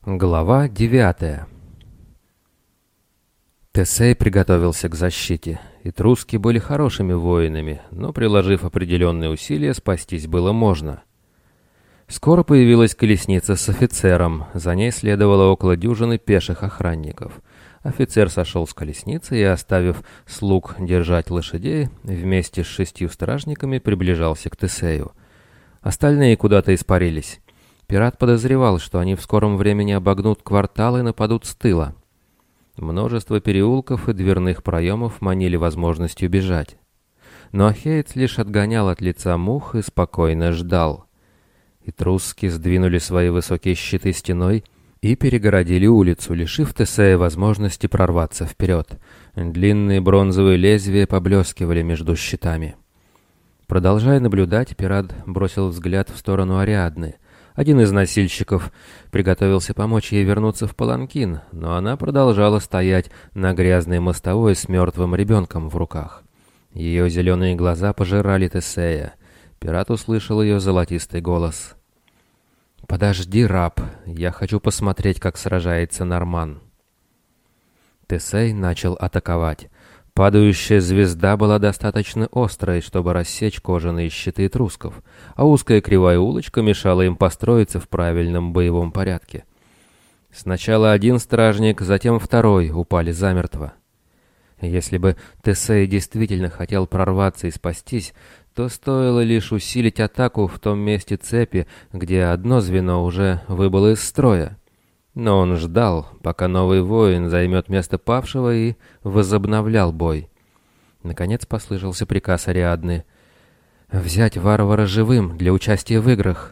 Глава 9. Тесей приготовился к защите. Этруски были хорошими воинами, но, приложив определенные усилия, спастись было можно. Скоро появилась колесница с офицером, за ней следовало около дюжины пеших охранников. Офицер сошел с колесницы и, оставив слуг держать лошадей, вместе с 6 стражниками приближался к Тесею. Остальные куда-то испарились. Пират подозревал, что они в скором времени обогнут квартал и нападут с тыла. Множество переулков и дверных проемов манили возможностью бежать. Но Ахеец лишь отгонял от лица мух и спокойно ждал. Этруски сдвинули свои высокие щиты стеной и перегородили улицу, лишив Тесея возможности прорваться вперед. Длинные бронзовые лезвия поблескивали между щитами. Продолжая наблюдать, пират бросил взгляд в сторону Ариадны. Один из носильщиков приготовился помочь ей вернуться в паланкин, но она продолжала стоять на грязной мостовой с мертвым ребенком в руках. Ее зеленые глаза пожирали Тесея. Пират услышал ее золотистый голос. «Подожди, раб, я хочу посмотреть, как сражается Норман». Тесей начал атаковать. Падающая звезда была достаточно острой, чтобы рассечь кожаные щиты этрусков, а узкая кривая улочка мешала им построиться в правильном боевом порядке. Сначала один стражник, затем второй упали замертво. Если бы Тесей действительно хотел прорваться и спастись, то стоило лишь усилить атаку в том месте цепи, где одно звено уже выбыло из строя. Но он ждал, пока новый воин займет место павшего, и возобновлял бой. Наконец послышался приказ Ариадны «Взять варвара живым для участия в играх».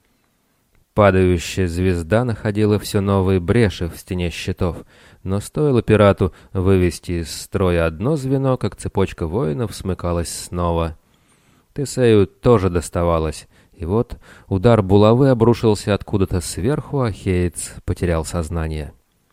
Падающая звезда находила все новые бреши в стене щитов, но стоило пирату вывести из строя одно звено, как цепочка воинов смыкалась снова. Тесею тоже доставалось. И вот удар булавы обрушился откуда-то сверху, а Ахеец потерял сознание.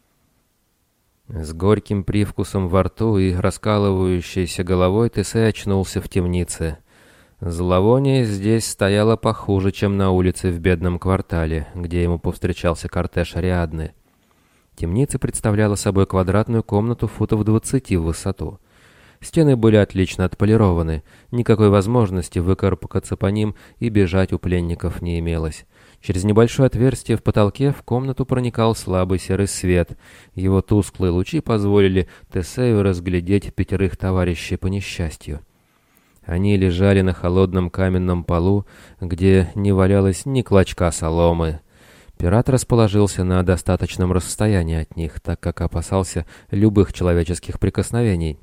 С горьким привкусом во рту и раскалывающейся головой Тесей очнулся в темнице. Зловоние здесь стояло похуже, чем на улице в бедном квартале, где ему повстречался кортеж Ариадны. Темница представляла собой квадратную комнату футов 20 в высоту. Стены были отлично отполированы, никакой возможности выкарабкаться по ним и бежать у пленников не имелось. Через небольшое отверстие в потолке в комнату проникал слабый серый свет. Его тусклые лучи позволили Тесею разглядеть 5 товарищей по несчастью. Они лежали на холодном каменном полу, где не валялось ни клочка соломы. Пират расположился на достаточном расстоянии от них, так как опасался любых человеческих прикосновений.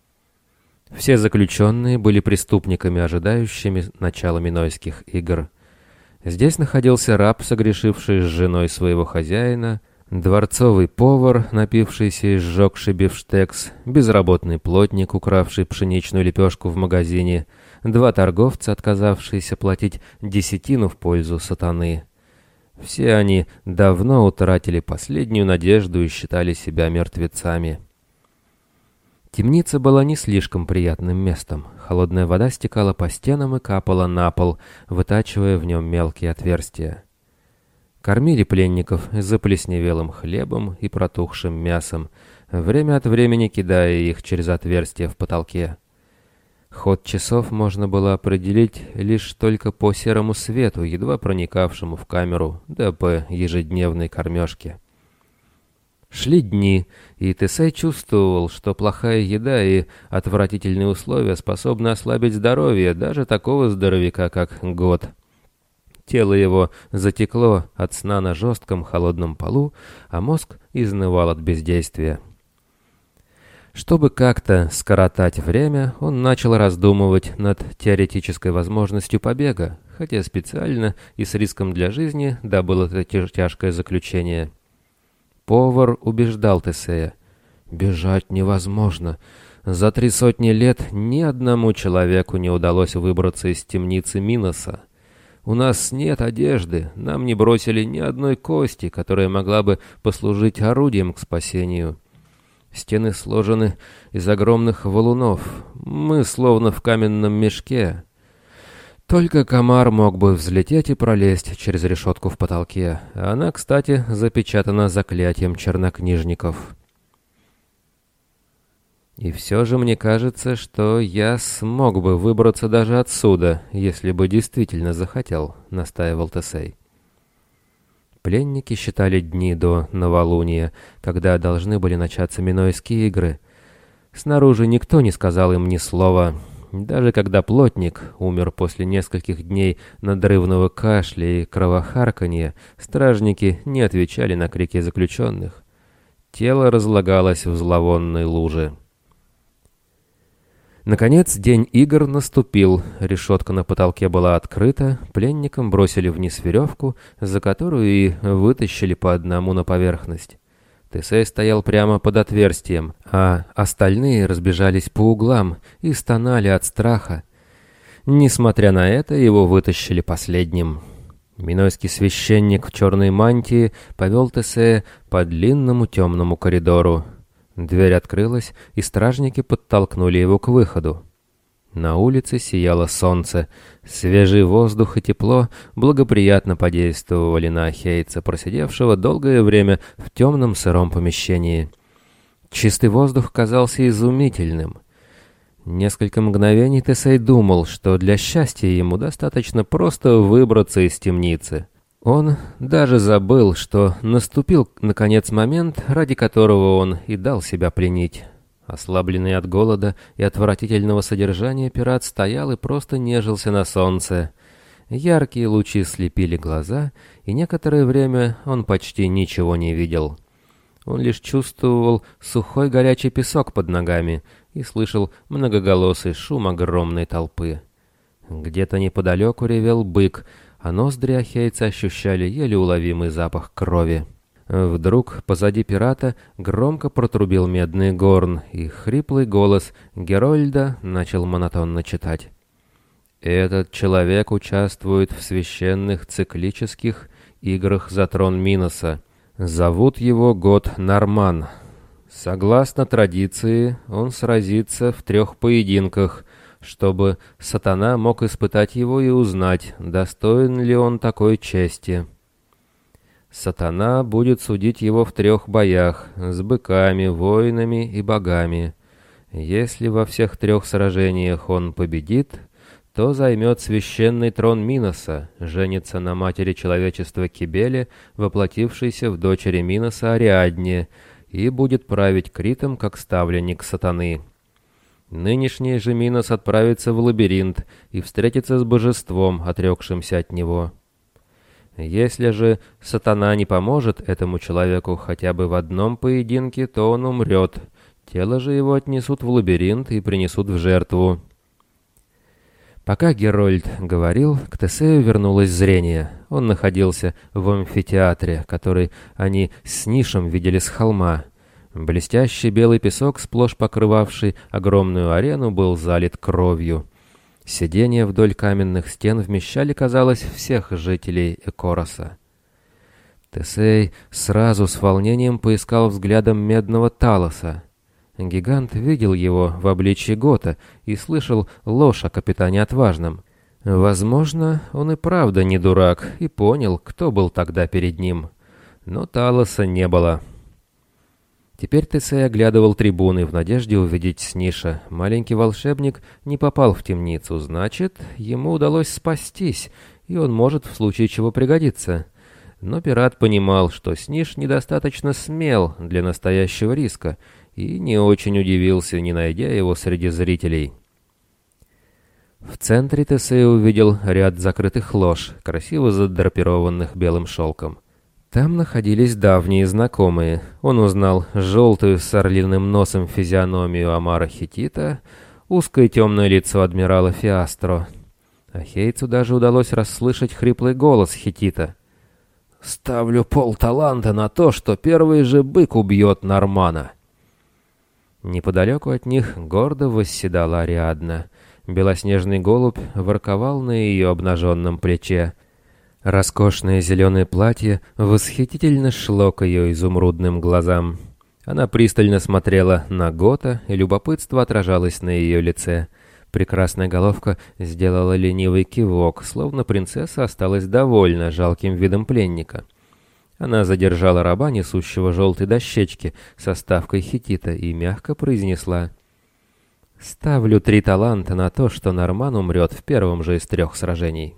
Все заключенные были преступниками, ожидающими начала Минойских игр. Здесь находился раб, согрешивший с женой своего хозяина, дворцовый повар, напившийся и сжегший бифштекс, безработный плотник, укравший пшеничную лепешку в магазине, 2 торговца, отказавшиеся платить десятину в пользу сатаны. Все они давно утратили последнюю надежду и считали себя мертвецами. Темница была не слишком приятным местом. Холодная вода стекала по стенам и капала на пол, вытачивая в нем мелкие отверстия. Кормили пленников заплесневелым хлебом и протухшим мясом, время от времени кидая их через отверстия в потолке. Ход часов можно было определить лишь только по серому свету, едва проникавшему в камеру, да по ежедневной кормежке. Шли дни, и Тесей чувствовал, что плохая еда и отвратительные условия способны ослабить здоровье даже такого здоровяка, как Год. Тело его затекло от сна на жестком холодном полу, а мозг изнывал от бездействия. Чтобы как-то скоротать время, он начал раздумывать над теоретической возможностью побега, хотя специально и с риском для жизни добыл это тяжкое заключение. Повар убеждал Тесея: «Бежать невозможно. За 300 лет ни одному человеку не удалось выбраться из темницы Миноса. У нас нет одежды, нам не бросили ни одной кости, которая могла бы послужить орудием к спасению. Стены сложены из огромных валунов, мы словно в каменном мешке. Только комар мог бы взлететь и пролезть через решетку в потолке. Она, кстати, запечатана заклятием чернокнижников. И все же мне кажется, что я смог бы выбраться даже отсюда, если бы действительно захотел, настаивал Тесей. Пленники считали дни до новолуния, когда должны были начаться Минойские игры. Снаружи никто не сказал им ни слова. Даже когда плотник умер после нескольких дней надрывного кашля и кровохарканья, стражники не отвечали на крики заключенных. Тело разлагалось в зловонной луже. Наконец, день игр наступил, решетка на потолке была открыта, пленникам бросили вниз веревку, за которую и вытащили по одному на поверхность. Тесей стоял прямо под отверстием, а остальные разбежались по углам и стонали от страха. Несмотря на это, его вытащили последним. Минойский священник в черной мантии повел Тесея по длинному темному коридору. Дверь открылась, и стражники подтолкнули его к выходу. На улице сияло солнце. Свежий воздух и тепло благоприятно подействовали на ахейца, просидевшего долгое время в темном сыром помещении. Чистый воздух казался изумительным. Несколько мгновений Тесей думал, что для счастья ему достаточно просто выбраться из темницы. Он даже забыл, что наступил, наконец, момент, ради которого он и дал себя пленить. Ослабленный от голода и отвратительного содержания, пират стоял и просто нежился на солнце. Яркие лучи слепили глаза, и некоторое время он почти ничего не видел. Он лишь чувствовал сухой горячий песок под ногами и слышал многоголосый шум огромной толпы. Где-то неподалеку ревел бык, а ноздри ахейца ощущали еле уловимый запах крови. Вдруг позади пирата громко протрубил медный горн, и хриплый голос Герольда начал монотонно читать. «Этот человек участвует в священных циклических играх за трон Миноса. Зовут его год Норман. Согласно традиции, он сразится в 3 поединках, чтобы сатана мог испытать его и узнать, достоин ли он такой чести. Сатана будет судить его в 3 боях с быками, воинами и богами. Если во всех 3 сражениях он победит, то займет священный трон Миноса, женится на матери человечества Кибеле, воплотившейся в дочери Миноса Ариадне, и будет править Критом как ставленник сатаны. Нынешний же Минос отправится в лабиринт и встретится с божеством, отрекшимся от него. Если же сатана не поможет этому человеку хотя бы в одном поединке, то он умрет. Тело же его отнесут в лабиринт и принесут в жертву». Пока Герольд говорил, к Тесею вернулось зрение. Он находился в амфитеатре, который они с Нишем видели с холма. Блестящий белый песок, сплошь покрывавший огромную арену, был залит кровью. Сиденья вдоль каменных стен вмещали, казалось, всех жителей Экороса. Тесей сразу с волнением поискал взглядом медного Талоса. Гигант видел его в обличье Гота и слышал ложь о капитане Отважном. Возможно, он и правда не дурак и понял, кто был тогда перед ним. Но Талоса не было. Теперь Тесей оглядывал трибуны в надежде увидеть Сниша. Маленький волшебник не попал в темницу, значит, ему удалось спастись, и он может в случае чего пригодиться. Но пират понимал, что Сниш недостаточно смел для настоящего риска, и не очень удивился, не найдя его среди зрителей. В центре Тесей увидел ряд закрытых лож, красиво задрапированных белым шелком. Там находились давние знакомые. Он узнал желтую с орлиным носом физиономию Амара Хетита, узкое темное лицо адмирала Фиастро. Ахейцу даже удалось расслышать хриплый голос Хетита. «Ставлю полталанта на то, что первый же бык убьет Нормана». Неподалеку от них гордо восседала Ариадна. Белоснежный голубь ворковал на ее обнаженном плече. Роскошное зеленое платье восхитительно шло к ее изумрудным глазам. Она пристально смотрела на Гота, и любопытство отражалось на ее лице. Прекрасная головка сделала ленивый кивок, словно принцесса осталась довольна жалким видом пленника. Она задержала раба, несущего желтой дощечки со ставкой хетита, и мягко произнесла: «Ставлю 3 таланта на то, что Норман умрет в первом же из 3 сражений».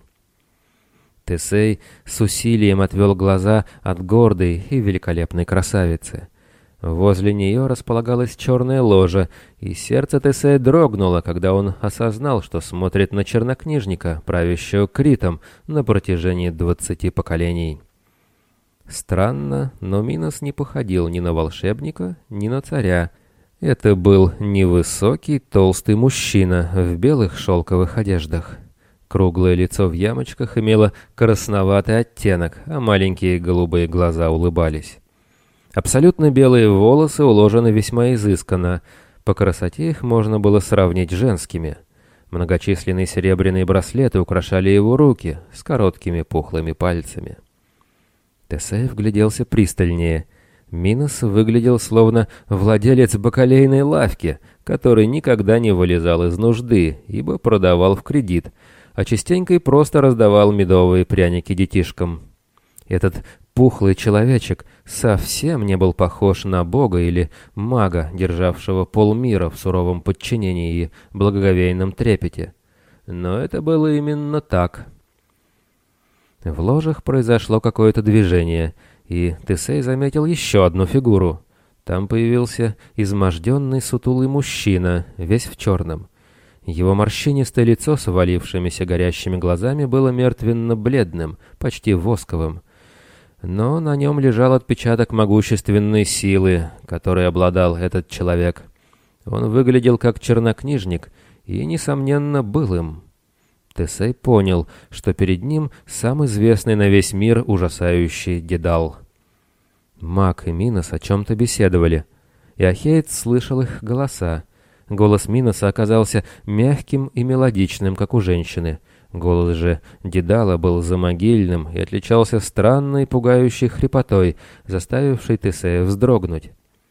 Тесей с усилием отвел глаза от гордой и великолепной красавицы. Возле нее располагалась черная ложа, и сердце Тесея дрогнуло, когда он осознал, что смотрит на чернокнижника, правящего Критом на протяжении 20 поколений. Странно, но Минос не походил ни на волшебника, ни на царя. Это был невысокий, толстый мужчина в белых шелковых одеждах. Круглое лицо в ямочках имело красноватый оттенок, а маленькие голубые глаза улыбались. Абсолютно белые волосы уложены весьма изысканно. По красоте их можно было сравнить с женскими. Многочисленные серебряные браслеты украшали его руки с короткими пухлыми пальцами. Тесей вгляделся пристальнее. Минос выглядел словно владелец бакалейной лавки, который никогда не вылезал из нужды, ибо продавал в кредит, а частенько и просто раздавал медовые пряники детишкам. Этот пухлый человечек совсем не был похож на бога или мага, державшего полмира в суровом подчинении и благоговейном трепете. Но это было именно так. В ложах произошло какое-то движение, и Тесей заметил еще одну фигуру. Там появился изможденный сутулый мужчина, весь в черном. Его морщинистое лицо с овалившимися горящими глазами было мертвенно-бледным, почти восковым. Но на нем лежал отпечаток могущественной силы, которой обладал этот человек. Он выглядел как чернокнижник и, несомненно, был им. Тесей понял, что перед ним сам известный на весь мир ужасающий Дедал. Маг и Минос о чем-то беседовали, и Ахейц слышал их голоса. Голос Миноса оказался мягким и мелодичным, как у женщины. Голос же Дедала был замогильным и отличался странной пугающей хрипотой, заставившей Тесея вздрогнуть.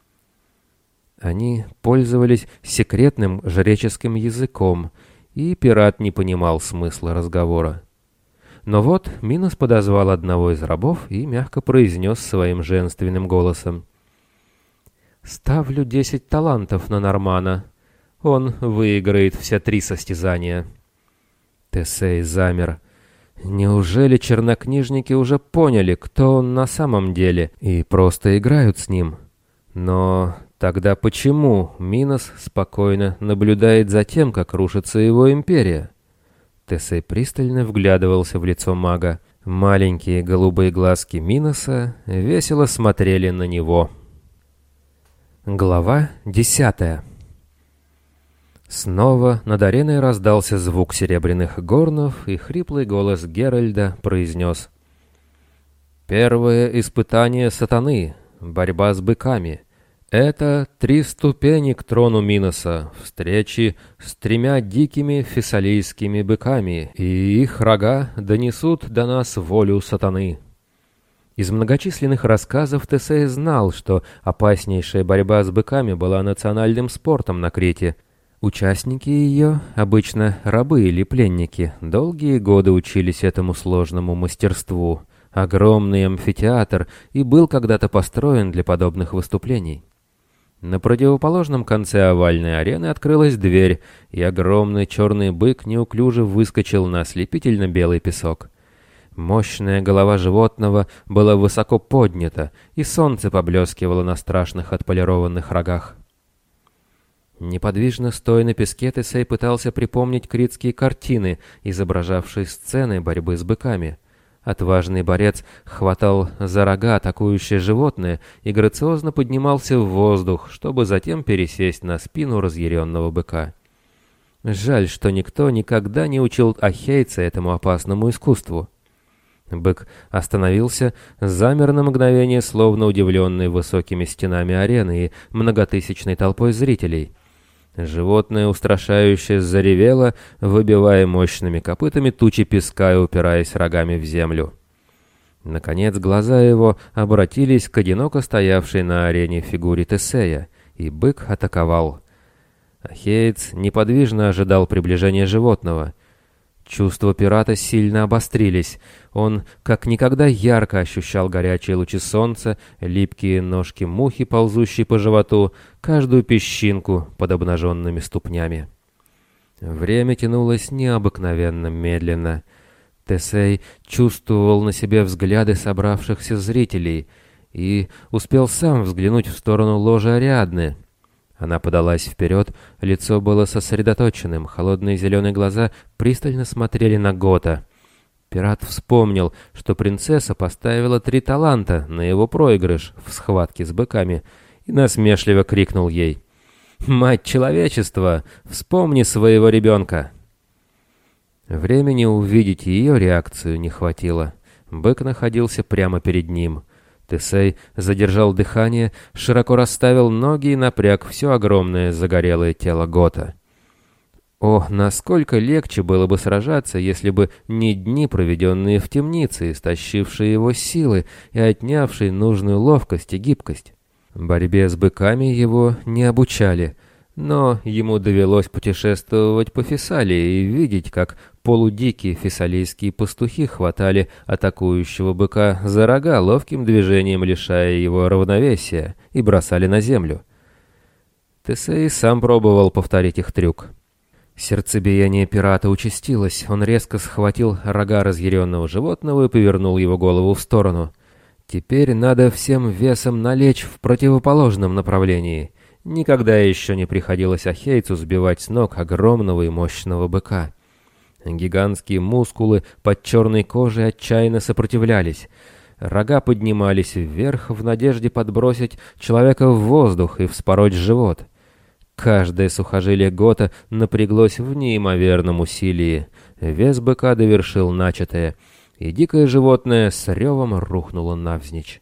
Они пользовались секретным жреческим языком, и пират не понимал смысла разговора. Но вот Минос подозвал одного из рабов и мягко произнес своим женственным голосом: «Ставлю 10 талантов на Нормана. Он выиграет все 3 состязания». Тесей замер. Неужели чернокнижники уже поняли, кто он на самом деле, и просто играют с ним? Но тогда почему Минос спокойно наблюдает за тем, как рушится его империя? Тесей пристально вглядывался в лицо мага. Маленькие голубые глазки Миноса весело смотрели на него. Глава 10. Снова над ареной раздался звук серебряных горнов, и хриплый голос Геральда произнес: «Первое испытание сатаны, борьба с быками. Это 3 ступени к трону Миноса, встречи с 3 дикими фессалийскими быками, и их рога донесут до нас волю сатаны». Из многочисленных рассказов Тесей знал, что опаснейшая борьба с быками была национальным спортом на Крите. Участники ее, обычно рабы или пленники, долгие годы учились этому сложному мастерству. Огромный амфитеатр и был когда-то построен для подобных выступлений. На противоположном конце овальной арены открылась дверь, и огромный черный бык неуклюже выскочил на ослепительно белый песок. Мощная голова животного была высоко поднята, и солнце поблескивало на страшных отполированных рогах. Неподвижно стоя на песке, Тесей пытался припомнить критские картины, изображавшие сцены борьбы с быками. Отважный борец хватал за рога атакующее животное и грациозно поднимался в воздух, чтобы затем пересесть на спину разъяренного быка. Жаль, что никто никогда не учил ахейца этому опасному искусству. Бык остановился, замер на мгновение, словно удивленный высокими стенами арены и многотысячной толпой зрителей. Животное устрашающе заревело, выбивая мощными копытами тучи песка и упираясь рогами в землю. Наконец глаза его обратились к одиноко стоявшей на арене фигуре Тесея, и бык атаковал. Ахеец неподвижно ожидал приближения животного. Чувства пирата сильно обострились. Он как никогда ярко ощущал горячие лучи солнца, липкие ножки мухи, ползущие по животу, каждую песчинку под обнаженными ступнями. Время тянулось необыкновенно медленно. Тесей чувствовал на себе взгляды собравшихся зрителей и успел сам взглянуть в сторону ложи Ариадны. Она подалась вперед, лицо было сосредоточенным, холодные зеленые глаза пристально смотрели на Гота. Пират вспомнил, что принцесса поставила 3 таланта на его проигрыш в схватке с быками, и насмешливо крикнул ей: «Мать человечества, вспомни своего ребенка!» Времени увидеть ее реакцию не хватило. Бык находился прямо перед ним. Тесей задержал дыхание, широко расставил ноги и напряг все огромное загорелое тело Гота. О, насколько легче было бы сражаться, если бы не дни, проведенные в темнице, истощившие его силы и отнявшие нужную ловкость и гибкость. Борьбе с быками его не обучали, но ему довелось путешествовать по Фессалии и видеть, как полудикие фессалийские пастухи хватали атакующего быка за рога, ловким движением лишая его равновесия, и бросали на землю. Тесей сам пробовал повторить их трюк. Сердцебиение пирата участилось, он резко схватил рога разъяренного животного и повернул его голову в сторону. Теперь надо всем весом налечь в противоположном направлении. Никогда еще не приходилось ахейцу сбивать с ног огромного и мощного быка. Гигантские мускулы под черной кожей отчаянно сопротивлялись. Рога поднимались вверх в надежде подбросить человека в воздух и вспороть живот. Каждое сухожилие Гота напряглось в неимоверном усилии. Вес быка довершил начатое, и дикое животное с ревом рухнуло навзничь.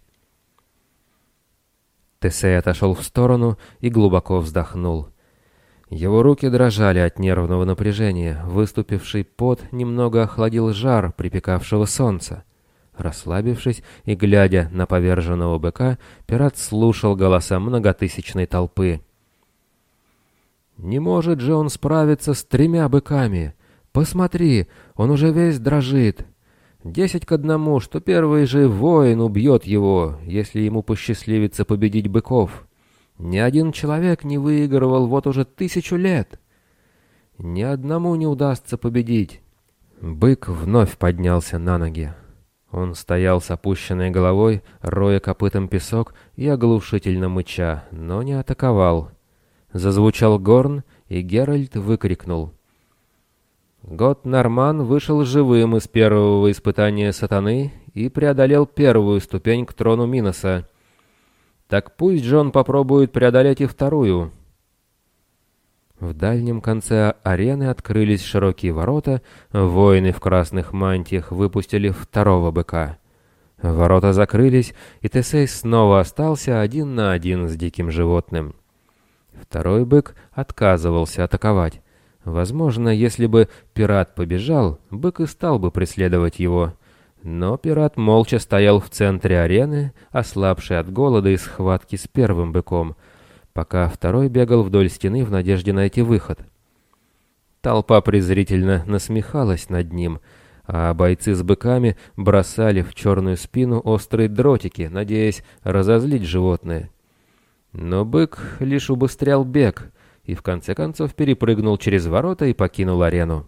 Тесей отошел в сторону и глубоко вздохнул. Его руки дрожали от нервного напряжения, выступивший пот немного охладил жар припекавшего солнца. Расслабившись и глядя на поверженного быка, пират слушал голоса многотысячной толпы. «Не может же он справиться с 3 быками! Посмотри, он уже весь дрожит! 10-1, что первый же воин убьет его, если ему посчастливится победить быков. Ни один человек не выигрывал вот уже 1000 лет. Ни одному не удастся победить». Бык вновь поднялся на ноги. Он стоял с опущенной головой, роя копытом песок и оглушительно мыча, но не атаковал. Зазвучал горн, и Геральт выкрикнул: «Гот Норман вышел живым из первого испытания сатаны и преодолел первую ступень к трону Миноса. Так пусть же он попробует преодолеть и вторую». В дальнем конце арены открылись широкие ворота, воины в красных мантиях выпустили второго быка. Ворота закрылись, и Тесей снова остался 1 на 1 с диким животным. Второй бык отказывался атаковать. Возможно, если бы пират побежал, бык и стал бы преследовать его. Но пират молча стоял в центре арены, ослабший от голода и схватки с первым быком, пока второй бегал вдоль стены в надежде найти выход. Толпа презрительно насмехалась над ним, а бойцы с быками бросали в черную спину острые дротики, надеясь разозлить животное. Но бык лишь убыстрял бег и в конце концов перепрыгнул через ворота и покинул арену.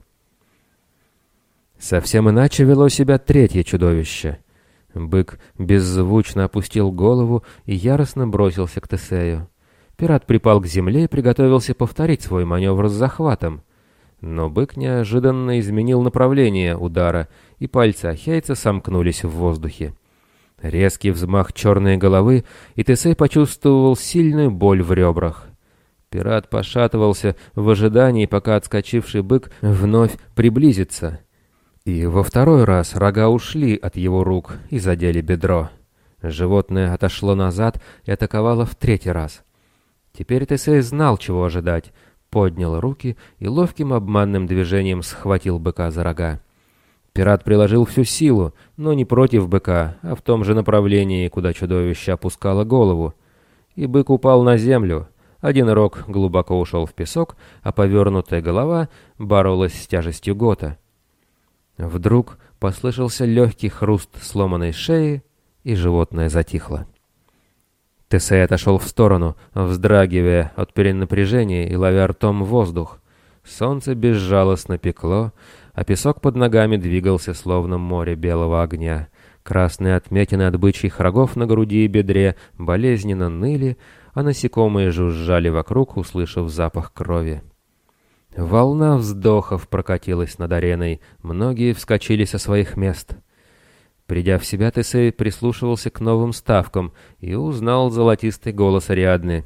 Совсем иначе вело себя третье чудовище. Бык беззвучно опустил голову и яростно бросился к Тесею. Пират припал к земле и приготовился повторить свой маневр с захватом. Но бык неожиданно изменил направление удара, и пальцы ахейца сомкнулись в воздухе. Резкий взмах черной головы, и Тесей почувствовал сильную боль в ребрах. Пират пошатывался в ожидании, пока отскочивший бык вновь приблизится. И во второй раз рога ушли от его рук и задели бедро. Животное отошло назад и атаковало в 3-й раз. Теперь Тесей знал, чего ожидать, поднял руки и ловким обманным движением схватил быка за рога. Пират приложил всю силу, но не против быка, а в том же направлении, куда чудовище опускало голову. И бык упал на землю, Один рог глубоко ушел в песок, а повернутая голова боролась с тяжестью Гота. Вдруг послышался легкий хруст сломанной шеи, и животное затихло. Тесей отошел в сторону, вздрагивая от перенапряжения и ловя ртом воздух. Солнце безжалостно пекло, а песок под ногами двигался, словно море белого огня. Красные отметины от бычьих рогов на груди и бедре болезненно ныли, а насекомые жужжали вокруг, услышав запах крови. Волна вздохов прокатилась над ареной, многие вскочили со своих мест. Придя в себя, Тесей прислушивался к новым ставкам и узнал золотистый голос Ариадны.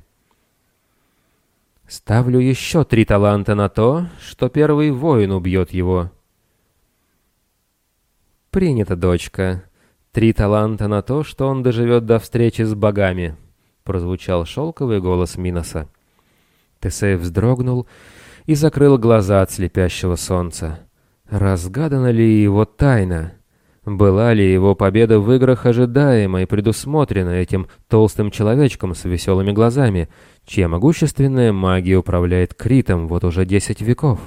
«Ставлю еще 3 таланта на то, что первый воин убьет его». «Принято, дочка. 3 таланта на то, что он доживет до встречи с богами», — прозвучал шелковый голос Миноса. Тесей вздрогнул и закрыл глаза от слепящего солнца. Разгадана ли его тайна? Была ли его победа в играх ожидаема и предусмотрена этим толстым человечком с веселыми глазами, чья могущественная магия управляет Критом вот уже 10 веков?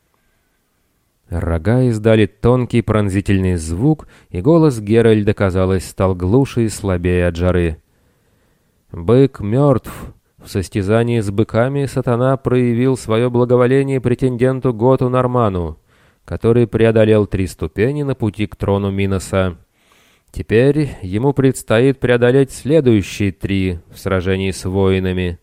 Рога издали тонкий пронзительный звук, и голос Геральда, казалось, стал глуше и слабее от жары. «Бык мертв. В состязании с быками сатана проявил свое благоволение претенденту Готу Норману, который преодолел 3 ступени на пути к трону Миноса. Теперь ему предстоит преодолеть следующие 3 в сражении с воинами».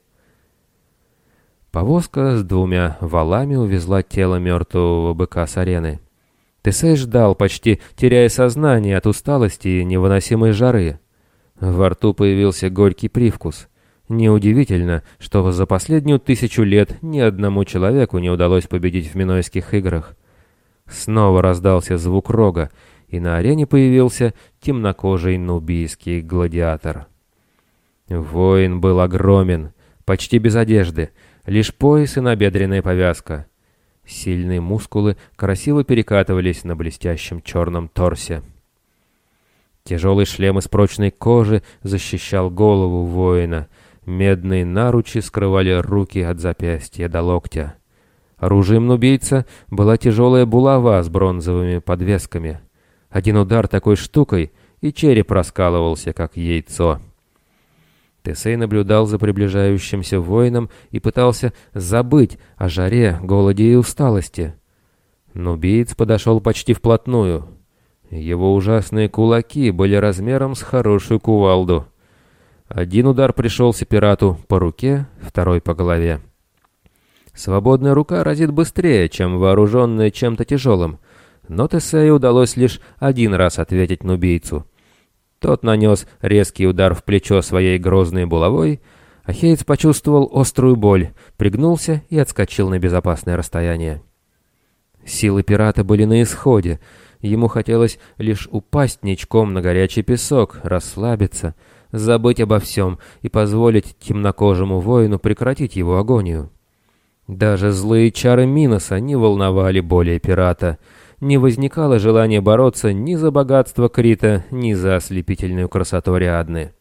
Повозка с 2 валами увезла тело мертвого быка с арены. Тесей ждал, почти теряя сознание от усталости и невыносимой жары. Во рту появился горький привкус. Неудивительно, что за последнюю 1000 лет ни одному человеку не удалось победить в Минойских играх. Снова раздался звук рога, и на арене появился темнокожий нубийский гладиатор. Воин был огромен, почти без одежды, лишь пояс и набедренная повязка. Сильные мускулы красиво перекатывались на блестящем черном торсе. Тяжелый шлем из прочной кожи защищал голову воина. Медные наручи скрывали руки от запястья до локтя. Оружием нубийца была тяжелая булава с бронзовыми подвесками. Один удар такой штукой, и череп раскалывался, как яйцо. Тесей наблюдал за приближающимся воином и пытался забыть о жаре, голоде и усталости. Нубиец подошел почти вплотную. Его ужасные кулаки были размером с хорошую кувалду. Один удар пришелся пирату по руке, второй по голове. Свободная рука разит быстрее, чем вооруженная чем-то тяжелым, но Тесею удалось лишь 1 раз ответить нубийцу. Тот нанес резкий удар в плечо своей грозной булавой, а Хейтс почувствовал острую боль, пригнулся и отскочил на безопасное расстояние. Силы пирата были на исходе, ему хотелось лишь упасть ничком на горячий песок, расслабиться, забыть обо всем и позволить темнокожему воину прекратить его агонию. Даже злые чары Миноса не волновали более пирата. Не возникало желания бороться ни за богатство Крита, ни за ослепительную красоту Ариадны.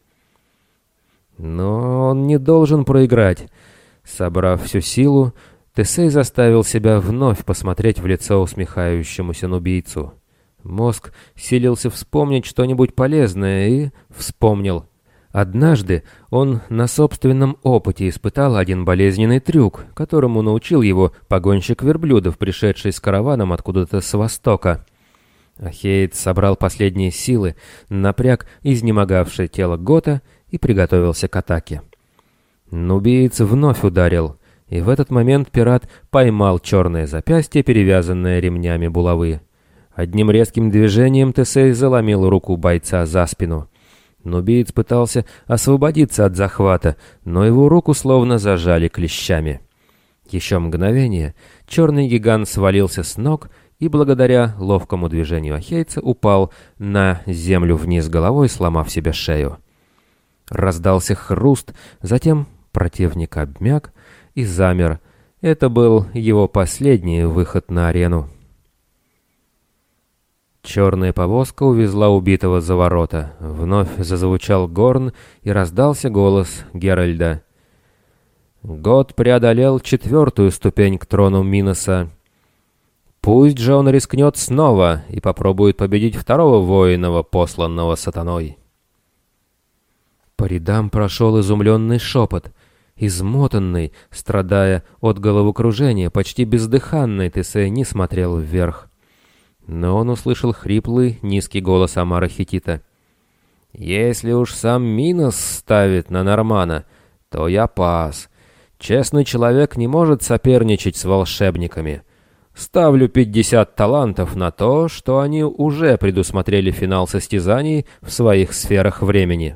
Но он не должен проиграть. Собрав всю силу, Тесей заставил себя вновь посмотреть в лицо усмехающемуся нубийцу. Мозг силился вспомнить что-нибудь полезное и вспомнил. Однажды он на собственном опыте испытал один болезненный трюк, которому научил его погонщик верблюдов, пришедший с караваном откуда-то с востока. Ахейд собрал последние силы, напряг изнемогавшее тело Гота и приготовился к атаке. Нубиец вновь ударил, и в этот момент пират поймал черное запястье, перевязанное ремнями булавы. Одним резким движением Тесей заломил руку бойца за спину. Нубиец пытался освободиться от захвата, но его руку словно зажали клещами. Еще мгновение, черный гигант свалился с ног и благодаря ловкому движению ахейца упал на землю вниз головой, сломав себе шею. Раздался хруст, затем противник обмяк и замер. Это был его последний выход на арену. Черная повозка увезла убитого за ворота. Вновь зазвучал горн, и раздался голос Геральда. Год преодолел 4-ю ступень к трону Миноса. Пусть же он рискнет снова и попробует победить второго воинова, посланного сатаной. По рядам прошел изумленный шепот. Измотанный, страдая от головокружения, почти бездыханный, Тесей не смотрел вверх. Но он услышал хриплый, низкий голос Амара Хеттита. «Если уж сам Минос ставит на Нормана, то я пас. Честный человек не может соперничать с волшебниками. Ставлю 50 талантов на то, что они уже предусмотрели финал состязаний в своих сферах времени».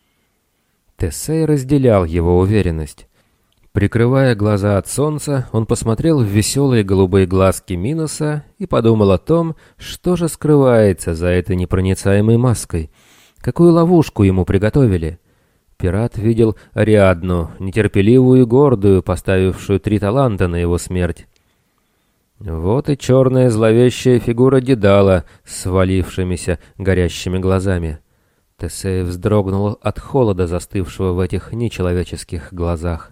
Тесей разделял его уверенность. Прикрывая глаза от солнца, он посмотрел в веселые голубые глазки Миноса и подумал о том, что же скрывается за этой непроницаемой маской, какую ловушку ему приготовили. Пират видел Ариадну, нетерпеливую и гордую, поставившую 3 таланта на его смерть. Вот и черная зловещая фигура Дедала с свалившимися горящими глазами. Тесей вздрогнул от холода, застывшего в этих нечеловеческих глазах.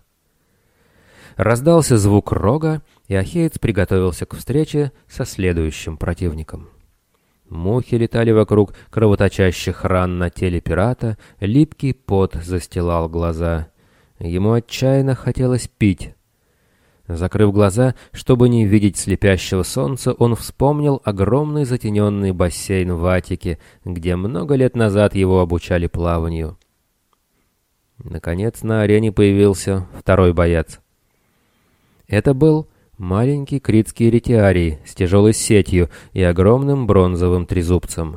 Раздался звук рога, и Ахеец приготовился к встрече со следующим противником. Мухи летали вокруг кровоточащих ран на теле пирата, липкий пот застилал глаза. Ему отчаянно хотелось пить. Закрыв глаза, чтобы не видеть слепящего солнца, он вспомнил огромный затененный бассейн в Аттике, где много лет назад его обучали плаванию. Наконец на арене появился второй боец. Это был маленький критский ретиарий с тяжелой сетью и огромным бронзовым трезубцем.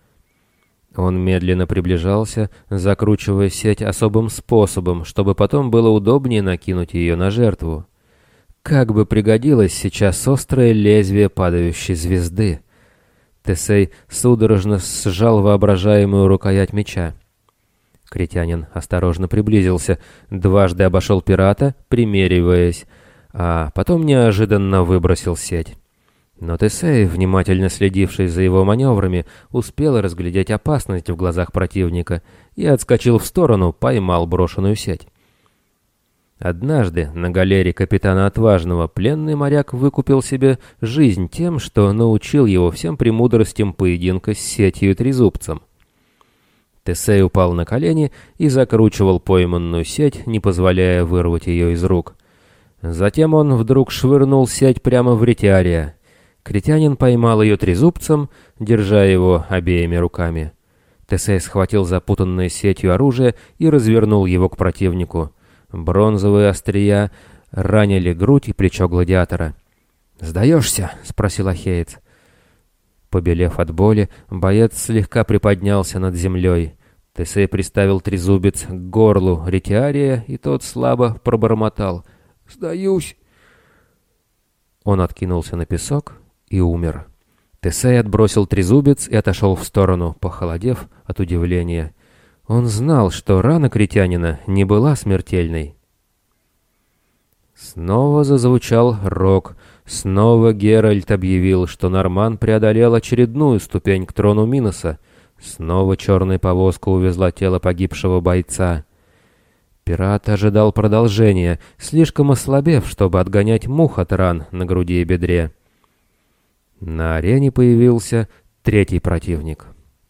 Он медленно приближался, закручивая сеть особым способом, чтобы потом было удобнее накинуть ее на жертву. Как бы пригодилось сейчас острое лезвие падающей звезды. Тесей судорожно сжал воображаемую рукоять меча. Критянин осторожно приблизился, дважды обошел пирата, примериваясь, а потом неожиданно выбросил сеть. Но Тесей, внимательно следивший за его маневрами, успел разглядеть опасность в глазах противника и отскочил в сторону, поймал брошенную сеть. Однажды на галере капитана Отважного пленный моряк выкупил себе жизнь тем, что научил его всем премудростям поединка с сетью и трезубцем. Тесей упал на колени и закручивал пойманную сеть, не позволяя вырвать ее из рук. Затем он вдруг швырнул сеть прямо в ретиария. Критянин поймал ее трезубцем, держа его обеими руками. Тесей схватил запутанное сетью оружие и развернул его к противнику. Бронзовые острия ранили грудь и плечо гладиатора. «Сдаешься?» — спросил Ахеец. Побелев от боли, боец слегка приподнялся над землей. Тесей приставил трезубец к горлу ретиария, и тот слабо пробормотал: «Сдаюсь!» Он откинулся на песок и умер. Тесей отбросил трезубец и отошел в сторону, похолодев от удивления. Он знал, что рана критянина не была смертельной. Снова зазвучал рог. Снова Геральт объявил, что Норман преодолел очередную ступень к трону Миноса. Снова черная повозка увезла тело погибшего бойца. Пират ожидал продолжения, слишком ослабев, чтобы отгонять мух от ран на груди и бедре. На арене появился третий противник.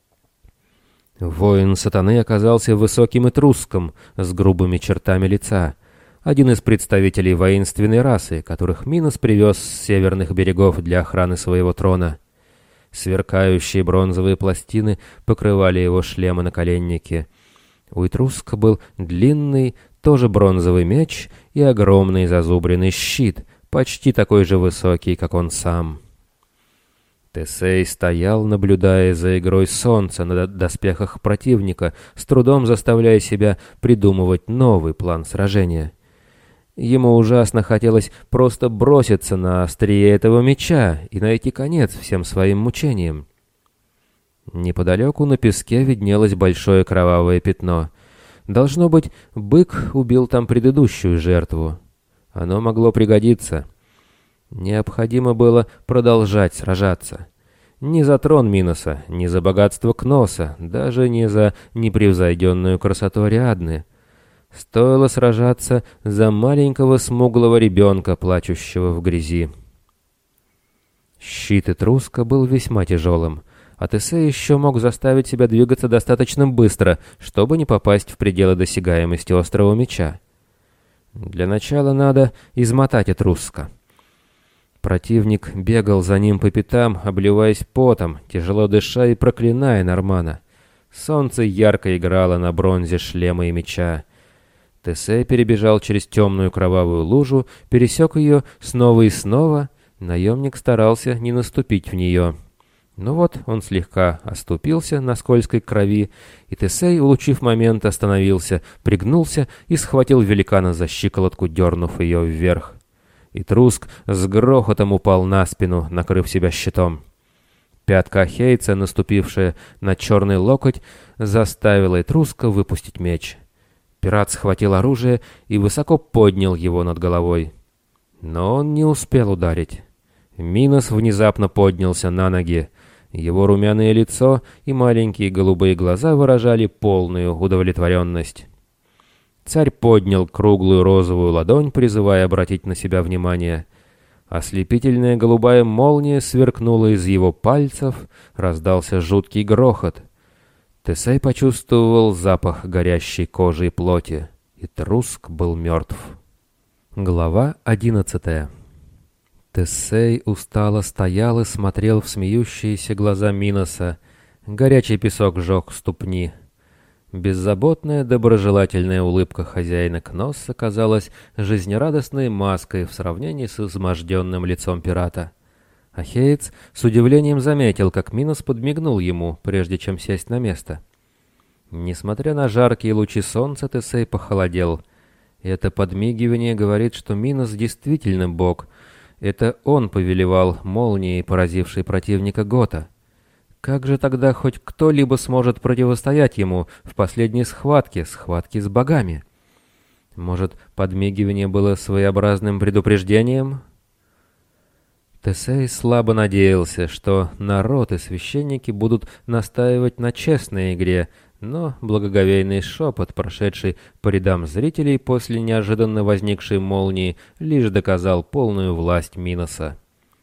Воин сатаны оказался высоким и труском, с грубыми чертами лица. Один из представителей воинственной расы, которых Минос привез с северных берегов для охраны своего трона. Сверкающие бронзовые пластины покрывали его шлем и наколенники. У Этруска был длинный, тоже бронзовый меч и огромный зазубренный щит, почти такой же высокий, как он сам. Тесей стоял, наблюдая за игрой солнца на доспехах противника, с трудом заставляя себя придумывать новый план сражения. Ему ужасно хотелось просто броситься на острие этого меча и найти конец всем своим мучениям. Неподалеку на песке виднелось большое кровавое пятно. Должно быть, бык убил там предыдущую жертву. Оно могло пригодиться. Необходимо было продолжать сражаться. Не за трон Миноса, не за богатство Кноса, даже не за непревзойденную красоту Ариадны. Стоило сражаться за маленького смуглого ребенка, плачущего в грязи. Щит Этруска был весьма тяжелым, а Тесей еще мог заставить себя двигаться достаточно быстро, чтобы не попасть в пределы досягаемости острого меча. Для начала надо измотать Этруска. Противник бегал за ним по пятам, обливаясь потом, тяжело дыша и проклиная Нормана. Солнце ярко играло на бронзе шлема и меча. Тесей перебежал через темную кровавую лужу, пересек ее снова и снова. Наемник старался не наступить в нее. Но вот он слегка оступился на скользкой крови, и Тесей, улучив момент, остановился, пригнулся и схватил великана за щиколотку, дернув ее вверх. Этруск с грохотом упал на спину, накрыв себя щитом. Пятка ахейца, наступившая на черный локоть, заставила Этруска выпустить меч. Пират схватил оружие и высоко поднял его над головой. Но он не успел ударить. Минос внезапно поднялся на ноги. Его румяное лицо и маленькие голубые глаза выражали полную удовлетворенность. Царь поднял круглую розовую ладонь, призывая обратить на себя внимание. Ослепительная голубая молния сверкнула из его пальцев, раздался жуткий грохот. Тесей почувствовал запах горящей кожи и плоти. Этруск был мертв. Глава 11. Тесей устало стоял и смотрел в смеющиеся глаза Миноса. Горячий песок жег ступни. Беззаботная, доброжелательная улыбка хозяина Кносса казалась жизнерадостной маской в сравнении с изможденным лицом пирата. Ахеец с удивлением заметил, как Минос подмигнул ему, прежде чем сесть на место. Несмотря на жаркие лучи солнца, Тесей похолодел. Это подмигивание говорит, что Минос действительно бог. Это он повелевал молнией, поразившей противника Гота. Как же тогда хоть кто-либо сможет противостоять ему в последней схватке с богами? Может, подмигивание было своеобразным предупреждением? Тесей слабо надеялся, что народ и священники будут настаивать на честной игре, но благоговейный шепот, прошедший по рядам зрителей после неожиданно возникшей молнии, лишь доказал полную власть Миноса.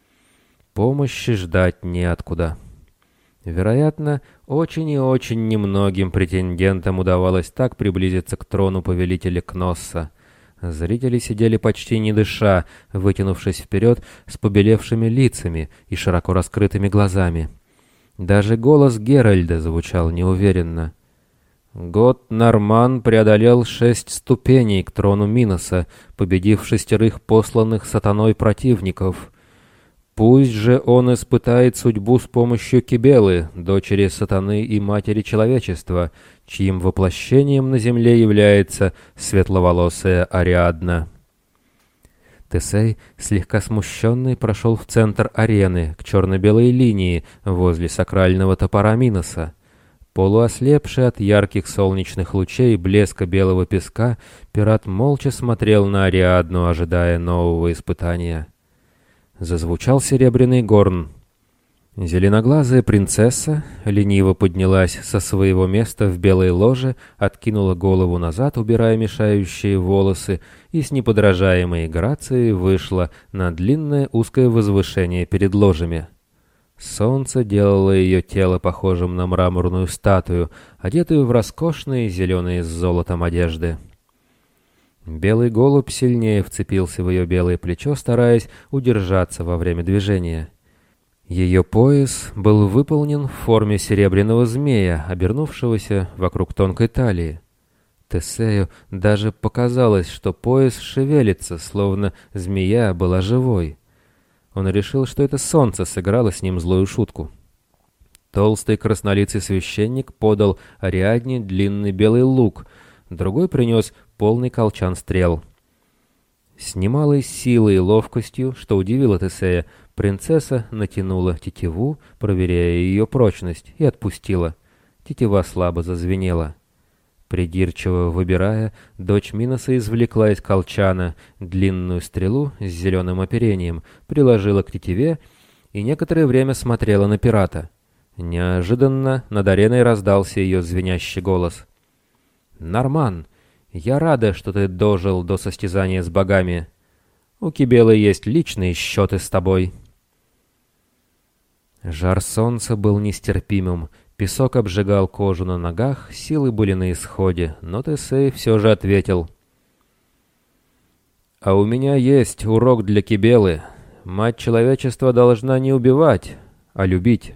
Помощи ждать неоткуда. Вероятно, очень и очень немногим претендентам удавалось так приблизиться к трону повелителя Кносса. Зрители сидели почти не дыша, вытянувшись вперед с побелевшими лицами и широко раскрытыми глазами. Даже голос Геральда звучал неуверенно. Гот Норман преодолел 6 ступеней к трону Миноса, победив 6 посланных сатаной противников. Пусть же он испытает судьбу с помощью Кибелы, дочери сатаны и матери человечества, чьим воплощением на земле является светловолосая Ариадна. Тесей, слегка смущенный, прошел в центр арены, к черно-белой линии, возле сакрального топора Миноса. Полуослепший от ярких солнечных лучей блеска белого песка, пират молча смотрел на Ариадну, ожидая нового испытания. Зазвучал серебряный горн. Зеленоглазая принцесса лениво поднялась со своего места в белой ложе, откинула голову назад, убирая мешающие волосы, и с неподражаемой грацией вышла на длинное узкое возвышение перед ложами. Солнце делало ее тело похожим на мраморную статую, одетую в роскошные зеленые с золотом одежды. Белый голубь сильнее вцепился в ее белое плечо, стараясь удержаться во время движения. Ее пояс был выполнен в форме серебряного змея, обернувшегося вокруг тонкой талии. Тесею даже показалось, что пояс шевелится, словно змея была живой. Он решил, что это солнце сыграло с ним злую шутку. Толстый краснолицый священник подал Ариадне длинный белый лук, другой принес полный колчан стрел. С немалой силой и ловкостью, что удивило Тесея, принцесса натянула тетиву, проверяя ее прочность, и отпустила. Тетива слабо зазвенела. Придирчиво выбирая, дочь Миноса извлекла из колчана длинную стрелу с зеленым оперением, приложила к тетиве и некоторое время смотрела на пирата. Неожиданно над ареной раздался ее звенящий голос. «Норман, Я рада, что ты дожил до состязания с богами. У Кибелы есть личные счеты с тобой». Жар солнца был нестерпимым, песок обжигал кожу на ногах, силы были на исходе, но Тесей все же ответил: «А у меня есть урок для Кибелы. Мать человечества должна не убивать, а любить».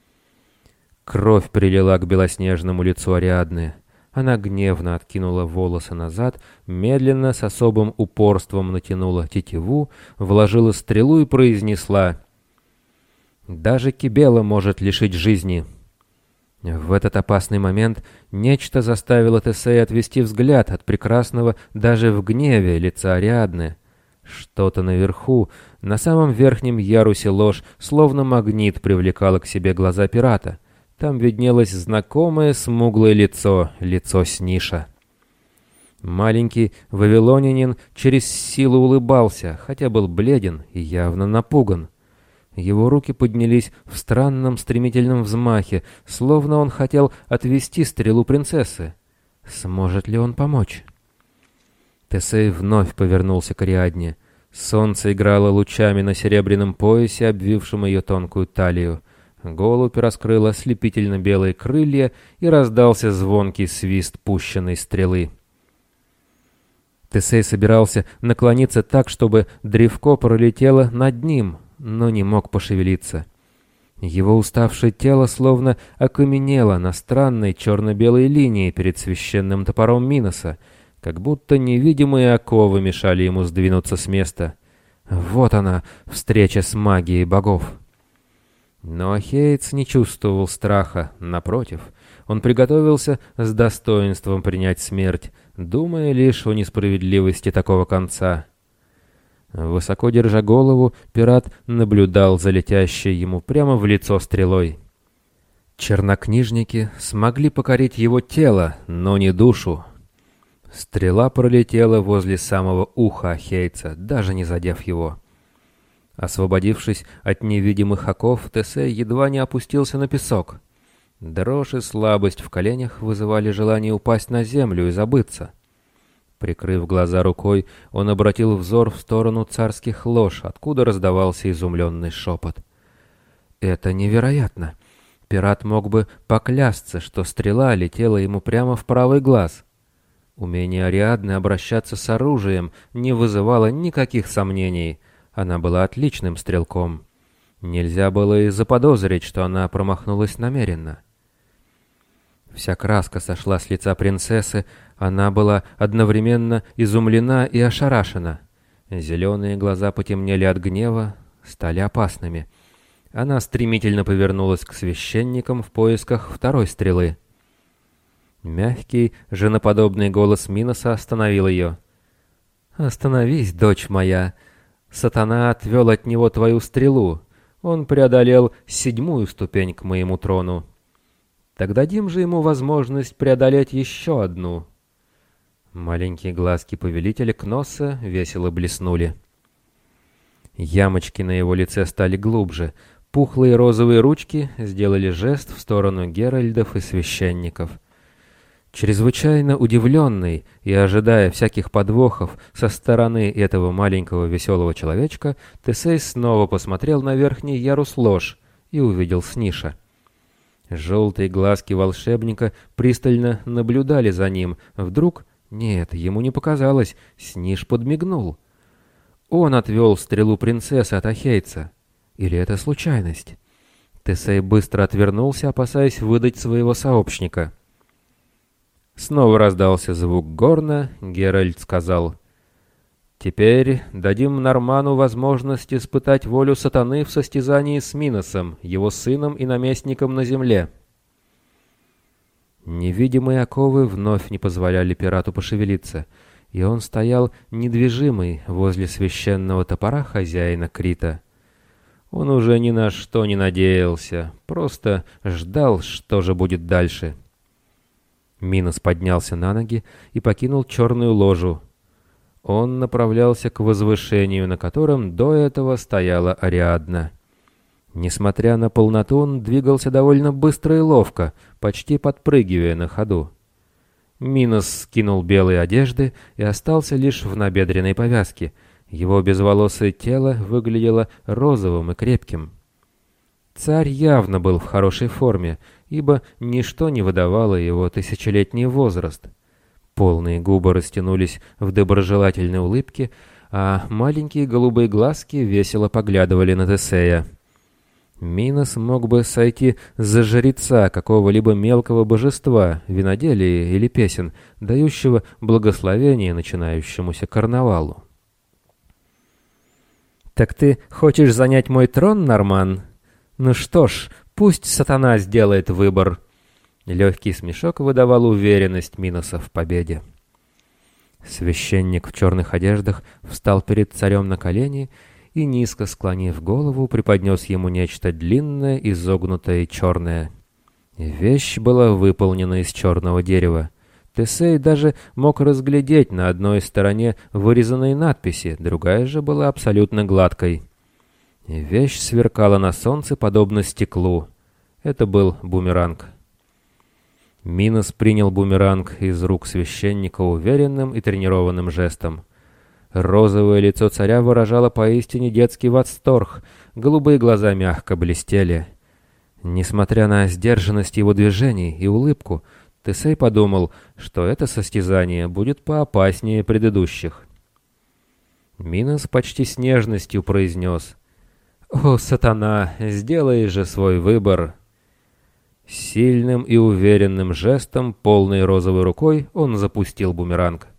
Кровь прилила к белоснежному лицу Ариадны. Она гневно откинула волосы назад, медленно, с особым упорством натянула тетиву, вложила стрелу и произнесла: «Даже Кибела может лишить жизни». В этот опасный момент нечто заставило Тесея отвести взгляд от прекрасного даже в гневе лица Ариадны. Что-то наверху, на самом верхнем ярусе лож, словно магнит привлекало к себе глаза пирата. Там виднелось знакомое смуглое лицо, лицо Сниша. Маленький вавилонянин через силу улыбался, хотя был бледен и явно напуган. Его руки поднялись в странном стремительном взмахе, словно он хотел отвести стрелу принцессы. Сможет ли он помочь? Тесей вновь повернулся к Ариадне. Солнце играло лучами на серебряном поясе, обвившем ее тонкую талию. Голубь раскрыл ослепительно белые крылья, и раздался звонкий свист пущенной стрелы. Тесей собирался наклониться так, чтобы древко пролетело над ним, но не мог пошевелиться. Его уставшее тело словно окаменело на странной черно-белой линии перед священным топором Миноса, как будто невидимые оковы мешали ему сдвинуться с места. Вот она, встреча с магией богов. Но Ахеец не чувствовал страха, напротив, он приготовился с достоинством принять смерть, думая лишь о несправедливости такого конца. Высоко держа голову, пират наблюдал за летящей ему прямо в лицо стрелой. Чернокнижники смогли покорить его тело, но не душу. Стрела пролетела возле самого уха Ахейца, даже не задев его. Освободившись от невидимых оков, Тесей едва не опустился на песок. Дрожь и слабость в коленях вызывали желание упасть на землю и забыться. Прикрыв глаза рукой, он обратил взор в сторону царских лож, откуда раздавался изумленный шепот. «Это невероятно! Пират мог бы поклясться, что стрела летела ему прямо в правый глаз». Умение Ариадны обращаться с оружием не вызывало никаких сомнений. Она была отличным стрелком. Нельзя было и заподозрить, что она промахнулась намеренно. Вся краска сошла с лица принцессы, она была одновременно изумлена и ошарашена. Зеленые глаза потемнели от гнева, стали опасными. Она стремительно повернулась к священникам в поисках второй стрелы. Мягкий, женоподобный голос Миноса остановил ее. «Остановись, дочь моя! Сатана отвел от него твою стрелу. Он преодолел 7-ю ступень к моему трону. Так дадим же ему возможность преодолеть еще одну». Маленькие глазки повелителя Кносса весело блеснули. Ямочки на его лице стали глубже. Пухлые розовые ручки сделали жест в сторону геральдов и священников. Чрезвычайно удивленный и ожидая всяких подвохов со стороны этого маленького веселого человечка, Тесей снова посмотрел на верхний ярус лож и увидел Сниша. Желтые глазки волшебника пристально наблюдали за ним. Вдруг, нет, ему не показалось, Сниш подмигнул. Он отвел стрелу принцессы от Ахейца. Или это случайность? Тесей быстро отвернулся, опасаясь выдать своего сообщника. Снова раздался звук горна, Геральт сказал: «Теперь дадим Норману возможность испытать волю сатаны в состязании с Миносом, его сыном и наместником на земле». Невидимые оковы вновь не позволяли пирату пошевелиться, и он стоял недвижимый возле священного топора хозяина Крита. Он уже ни на что не надеялся, просто ждал, что же будет дальше. Минос поднялся на ноги и покинул черную ложу. Он направлялся к возвышению, на котором до этого стояла Ариадна. Несмотря на полноту, он двигался довольно быстро и ловко, почти подпрыгивая на ходу. Минос скинул белые одежды и остался лишь в набедренной повязке. Его безволосое тело выглядело розовым и крепким. Царь явно был в хорошей форме, ибо ничто не выдавало его тысячелетний возраст. Полные губы растянулись в доброжелательной улыбке, а маленькие голубые глазки весело поглядывали на Тесея. Минос мог бы сойти за жреца какого-либо мелкого божества, виноделия или песен, дающего благословение начинающемуся карнавалу. «Так ты хочешь занять мой трон, Норман? Ну что ж, пусть сатана сделает выбор». Легкий смешок выдавал уверенность Миноса в победе. Священник в черных одеждах встал перед царем на колени и, низко склонив голову, преподнес ему нечто длинное, изогнутое и черное. Вещь была выполнена из черного дерева. Тесей даже мог разглядеть на одной стороне вырезанные надписи, другая же была абсолютно гладкой. Вещь сверкала на солнце, подобно стеклу. Это был бумеранг. Минос принял бумеранг из рук священника уверенным и тренированным жестом. Розовое лицо царя выражало поистине детский восторг, голубые глаза мягко блестели. Несмотря на сдержанность его движений и улыбку, Тесей подумал, что это состязание будет поопаснее предыдущих. Минос почти с нежностью произнес: «О, сатана, сделай же свой выбор!» Сильным и уверенным жестом, полной розовой рукой, он запустил бумеранг.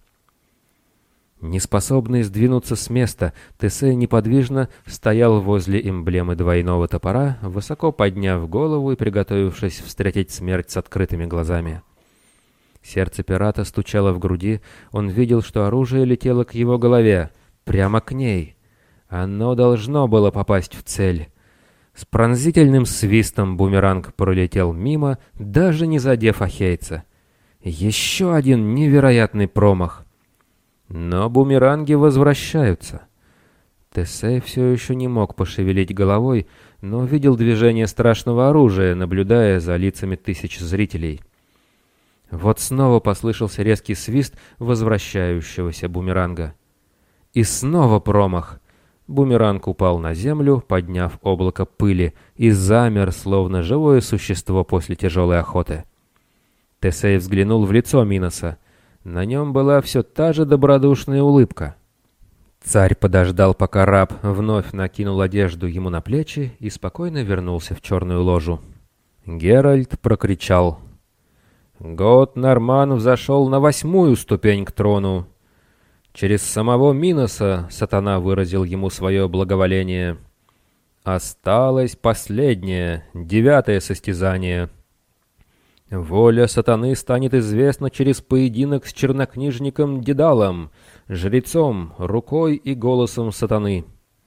Неспособный сдвинуться с места, Тесей неподвижно стоял возле эмблемы двойного топора, высоко подняв голову и приготовившись встретить смерть с открытыми глазами. Сердце пирата стучало в груди, он видел, что оружие летело к его голове, прямо к ней. Оно должно было попасть в цель. С пронзительным свистом бумеранг пролетел мимо, даже не задев ахейца. Еще один невероятный промах. Но бумеранги возвращаются. Тесей все еще не мог пошевелить головой, но видел движение страшного оружия, наблюдая за лицами тысяч зрителей. Вот снова послышался резкий свист возвращающегося бумеранга. И снова промах. Бумеранг упал на землю, подняв облако пыли, и замер, словно живое существо после тяжелой охоты. Тесей взглянул в лицо Миноса. На нем была все та же добродушная улыбка. Царь подождал, пока раб вновь накинул одежду ему на плечи и спокойно вернулся в черную ложу. Геральт прокричал: «Гот Норман взошел на 8-ю ступень к трону. Через самого Миноса сатана выразил ему свое благоволение. Осталось последнее, 9-е состязание. Воля сатаны станет известна через поединок с чернокнижником Дедалом, жрецом, рукой и голосом сатаны».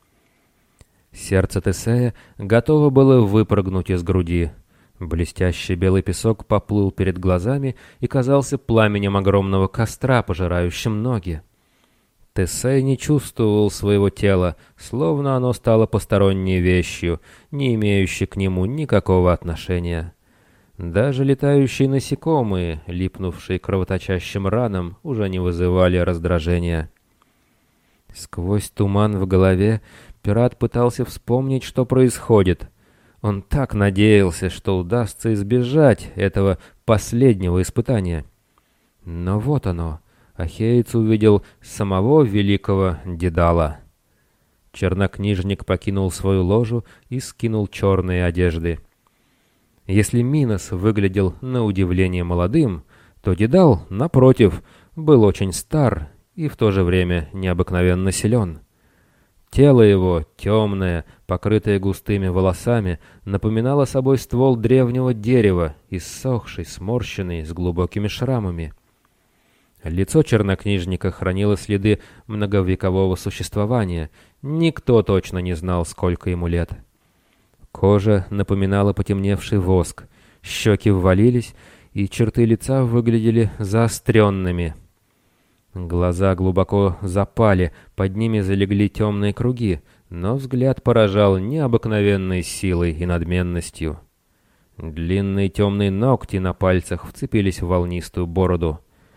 Сердце Тесея готово было выпрыгнуть из груди. Блестящий белый песок поплыл перед глазами и казался пламенем огромного костра, пожирающим ноги. Тесей не чувствовал своего тела, словно оно стало посторонней вещью, не имеющей к нему никакого отношения. Даже летающие насекомые, липнувшие к кровоточащим ранам, уже не вызывали раздражения. Сквозь туман в голове пират пытался вспомнить, что происходит. Он так надеялся, что удастся избежать этого последнего испытания. Но вот оно. Ахеец увидел самого великого Дедала. Чернокнижник покинул свою ложу и скинул черные одежды. Если Минос выглядел на удивление молодым, то Дедал, напротив, был очень стар и в то же время необыкновенно силен. Тело его, темное, покрытое густыми волосами, напоминало собой ствол древнего дерева, иссохший, сморщенный, с глубокими шрамами. Лицо чернокнижника хранило следы многовекового существования. Никто точно не знал, сколько ему лет. Кожа напоминала потемневший воск, щеки ввалились, и черты лица выглядели заостренными. Глаза глубоко запали, под ними залегли темные круги, но взгляд поражал необыкновенной силой и надменностью. Длинные темные ногти на пальцах вцепились в волнистую бороду.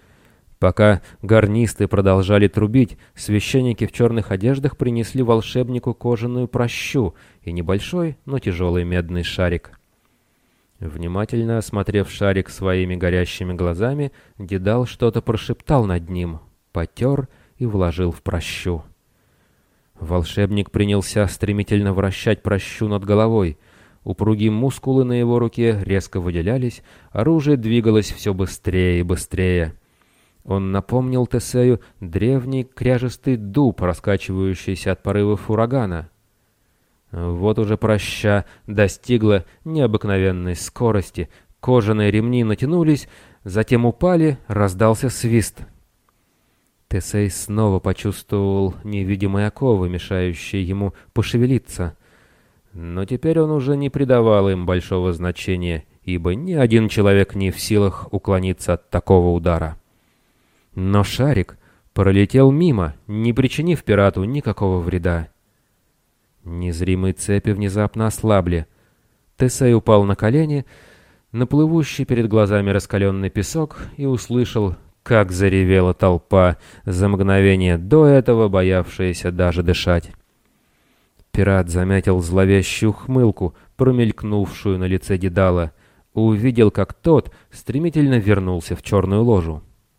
Пока гарнисты продолжали трубить, священники в черных одеждах принесли волшебнику кожаную пращу и небольшой, но тяжелый медный шарик. Внимательно осмотрев шарик своими горящими глазами, Дедал что-то прошептал над ним, потер и вложил в пращу. Волшебник принялся стремительно вращать пращу над головой. Упругие мускулы на его руке резко выделялись, оружие двигалось все быстрее и быстрее. Он напомнил Тесею древний кряжестый дуб, раскачивающийся от порывов урагана. Вот уже праща достигла необыкновенной скорости, кожаные ремни натянулись, затем упали, раздался свист. Тесей снова почувствовал невидимые оковы, мешающие ему пошевелиться. Но теперь он уже не придавал им большого значения, ибо ни один человек не в силах уклониться от такого удара. Но шарик пролетел мимо, не причинив пирату никакого вреда. Незримые цепи внезапно ослабли. Тесей упал на колени, на плывущий перед глазами раскаленный песок, и услышал, как заревела толпа, за мгновение до этого боявшаяся даже дышать. Пират заметил зловещую ухмылку, промелькнувшую на лице Дедала, увидел, как тот стремительно вернулся в черную ложу.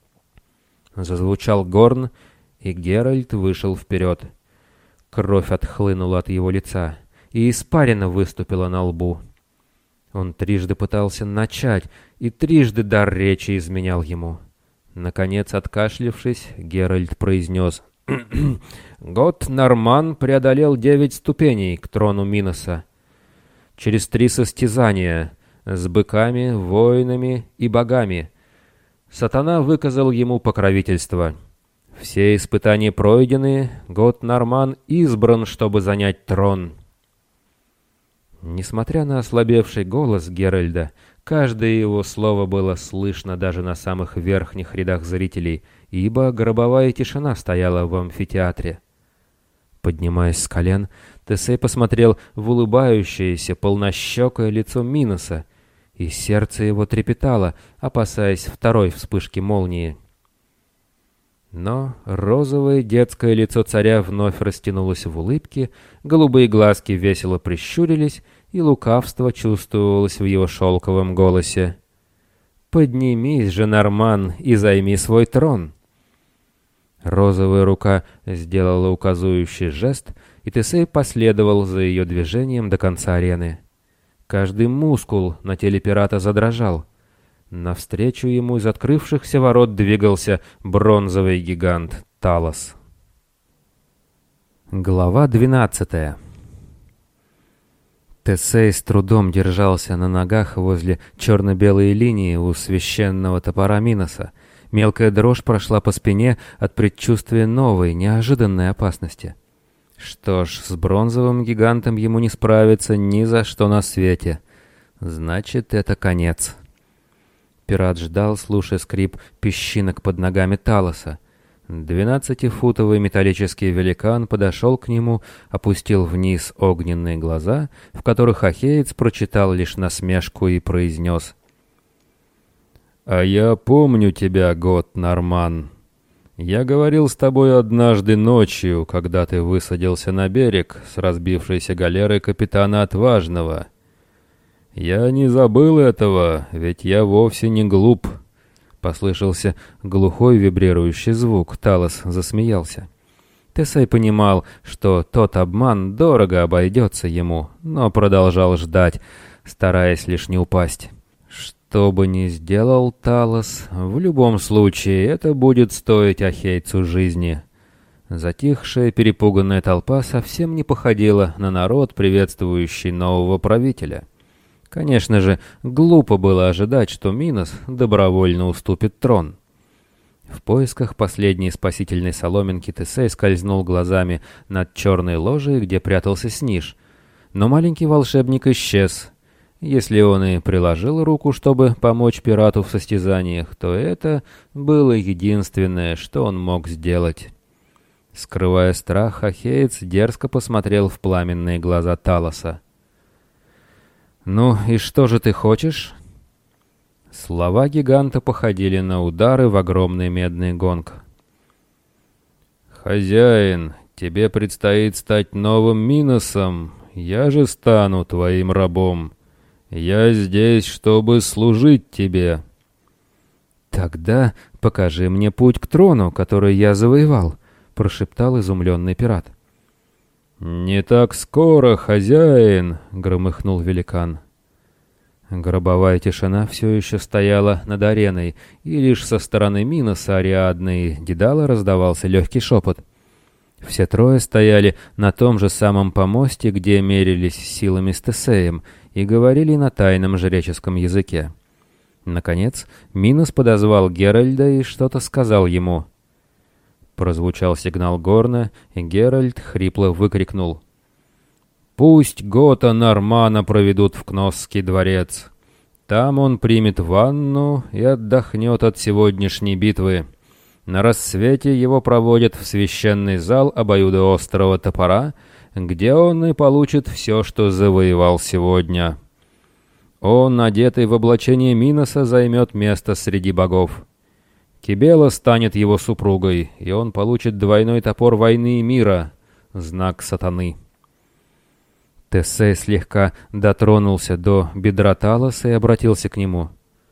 Зазвучал горн, и Геральт вышел вперед. Кровь отхлынула от его лица, и испарина выступила на лбу. Он трижды пытался начать, и трижды дар речи изменял ему. Наконец, откашлявшись, Геральт произнес: «Гот Норман преодолел 9 ступеней к трону Миноса. Через 3 состязания с быками, воинами и богами. Сатана выказал ему покровительство. Все испытания пройдены, Гот Норман избран, чтобы занять трон». Несмотря на ослабевший голос Геральда, каждое его слово было слышно даже на самых верхних рядах зрителей, ибо гробовая тишина стояла в амфитеатре. Поднимаясь с колен, Тесей посмотрел в улыбающееся, полнощекое лицо Миноса, и сердце его трепетало, опасаясь второй вспышки молнии. Но розовое детское лицо царя вновь растянулось в улыбке, голубые глазки весело прищурились, и лукавство чувствовалось в его шелковом голосе. «Поднимись же, Норман, и займи свой трон!» Розовая рука сделала указующий жест, и Тесей последовал за ее движением до конца арены. Каждый мускул на теле пирата задрожал. Навстречу ему из открывшихся ворот двигался бронзовый гигант Талос. Глава 12. Тесей с трудом держался на ногах возле черно-белой линии у священного топора Миноса. Мелкая дрожь прошла по спине от предчувствия новой, неожиданной опасности. Что ж, с бронзовым гигантом ему не справиться ни за что на свете. Значит, это конец. Пират ждал, слушая скрип песчинок под ногами Талоса. 12-футовый металлический великан подошел к нему, опустил вниз огненные глаза, в которых ахеец прочитал лишь насмешку и произнес: «А я помню тебя, Гот Норман. Я говорил с тобой однажды ночью, когда ты высадился на берег с разбившейся галерой капитана Отважного. Я не забыл этого, ведь я вовсе не глуп». Послышался глухой вибрирующий звук. Талос засмеялся. Тесей понимал, что тот обман дорого обойдется ему, но продолжал ждать, стараясь лишь не упасть. Что бы ни сделал Талос, в любом случае это будет стоить ахейцу жизни. Затихшая, перепуганная толпа совсем не походила на народ, приветствующий нового правителя. Конечно же, глупо было ожидать, что Минос добровольно уступит трон. В поисках последней спасительной соломинки Тесей скользнул глазами над черной ложей, где прятался Сниж. Но маленький волшебник исчез. Если он и приложил руку, чтобы помочь пирату в состязаниях, то это было единственное, что он мог сделать. Скрывая страх, ахеец дерзко посмотрел в пламенные глаза Талоса. «Ну и что же ты хочешь?» Слова гиганта походили на удары в огромный медный гонг. «Хозяин, тебе предстоит стать новым Миносом, я же стану твоим рабом. Я здесь, чтобы служить тебе». «Тогда покажи мне путь к трону, который я завоевал», — прошептал изумленный пират. «Не так скоро, хозяин!» — громыхнул великан. Гробовая тишина все еще стояла над ареной, и лишь со стороны Миноса, Ариадны и Дедала раздавался легкий шепот. Все трое стояли на том же самом помосте, где мерились силами с Тесеем, и говорили на тайном жреческом языке. Наконец, Минос подозвал Геральда и что-то сказал ему. Прозвучал сигнал горна, и Геральт хрипло выкрикнул: «Пусть Гота Нормана проведут в Кносский дворец. Там он примет ванну и отдохнет от сегодняшней битвы. На рассвете его проводят в священный зал обоюдоострого топора, где он и получит все, что завоевал сегодня. Он, одетый в облачение Миноса, займет место среди богов. Кибела станет его супругой, и он получит двойной топор войны и мира, знак сатаны». Тесей слегка дотронулся до бедра Талоса и обратился к нему.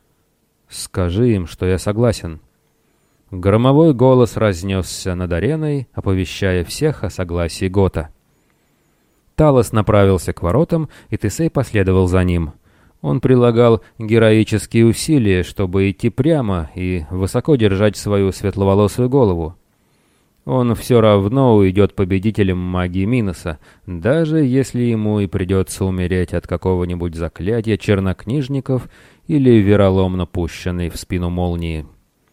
«Скажи им, что я согласен». Громовой голос разнесся над ареной, оповещая всех о согласии Гота. Талос направился к воротам, и Тесей последовал за ним. Он прилагал героические усилия, чтобы идти прямо и высоко держать свою светловолосую голову. Он все равно уйдет победителем магии Миноса, даже если ему и придется умереть от какого-нибудь заклятия чернокнижников или вероломно пущенной в спину молнии.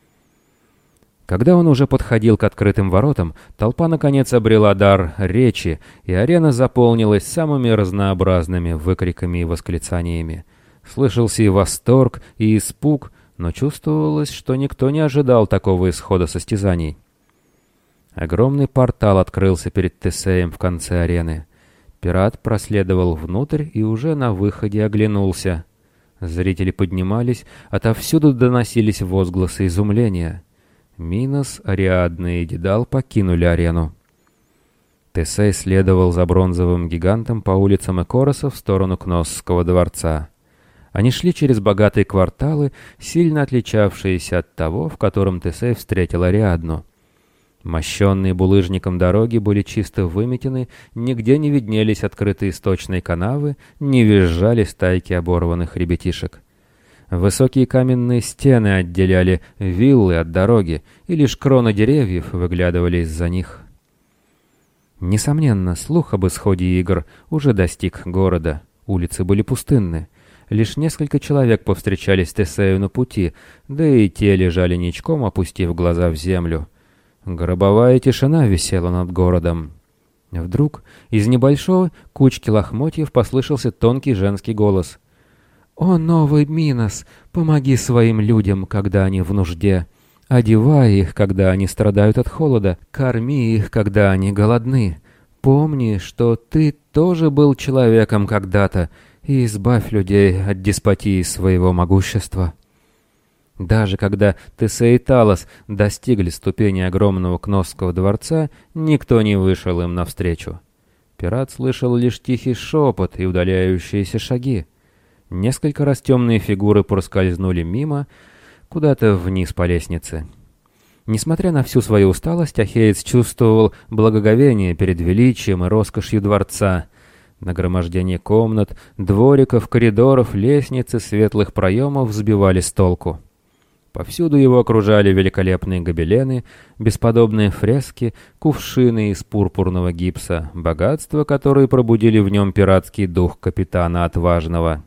Когда он уже подходил к открытым воротам, толпа наконец обрела дар речи, и арена заполнилась самыми разнообразными выкриками и восклицаниями. Слышался и восторг, и испуг, но чувствовалось, что никто не ожидал такого исхода состязаний. Огромный портал открылся перед Тесеем в конце арены. Пират проследовал внутрь и уже на выходе оглянулся. Зрители поднимались, отовсюду доносились возгласы изумления. Минос, Ариадна и Дедал покинули арену. Тесей следовал за бронзовым гигантом по улицам Экороса в сторону Кносского дворца. Они шли через богатые кварталы, сильно отличавшиеся от того, в котором Тесей встретил Ариадну. Мощенные булыжником дороги были чисто выметены, нигде не виднелись открытые сточные канавы, не визжали стайки оборванных ребятишек. Высокие каменные стены отделяли виллы от дороги, и лишь кроны деревьев выглядывали из-за них. Несомненно, слух об исходе игр уже достиг города. Улицы были пустынны. Лишь несколько человек повстречались Тесею на пути, да и те лежали ничком, опустив глаза в землю. Гробовая тишина висела над городом. Вдруг из небольшой кучки лохмотьев послышался тонкий женский голос. «О, новый Минос, помоги своим людям, когда они в нужде. Одевай их, когда они страдают от холода. Корми их, когда они голодны. Помни, что ты тоже был человеком когда-то, и избавь людей от деспотии своего могущества». Даже когда Тесей и Талос достигли ступени огромного Кносского дворца, никто не вышел им навстречу. Пират слышал лишь тихий шепот и удаляющиеся шаги. Несколько раз темные фигуры проскользнули мимо, куда-то вниз по лестнице. Несмотря на всю свою усталость, Ахеец чувствовал благоговение перед величием и роскошью дворца. Нагромождение комнат, двориков, коридоров, лестниц и светлых проемов сбивали с толку. Повсюду его окружали великолепные гобелены, бесподобные фрески, кувшины из пурпурного гипса, богатства, которые пробудили в нем пиратский дух капитана Отважного.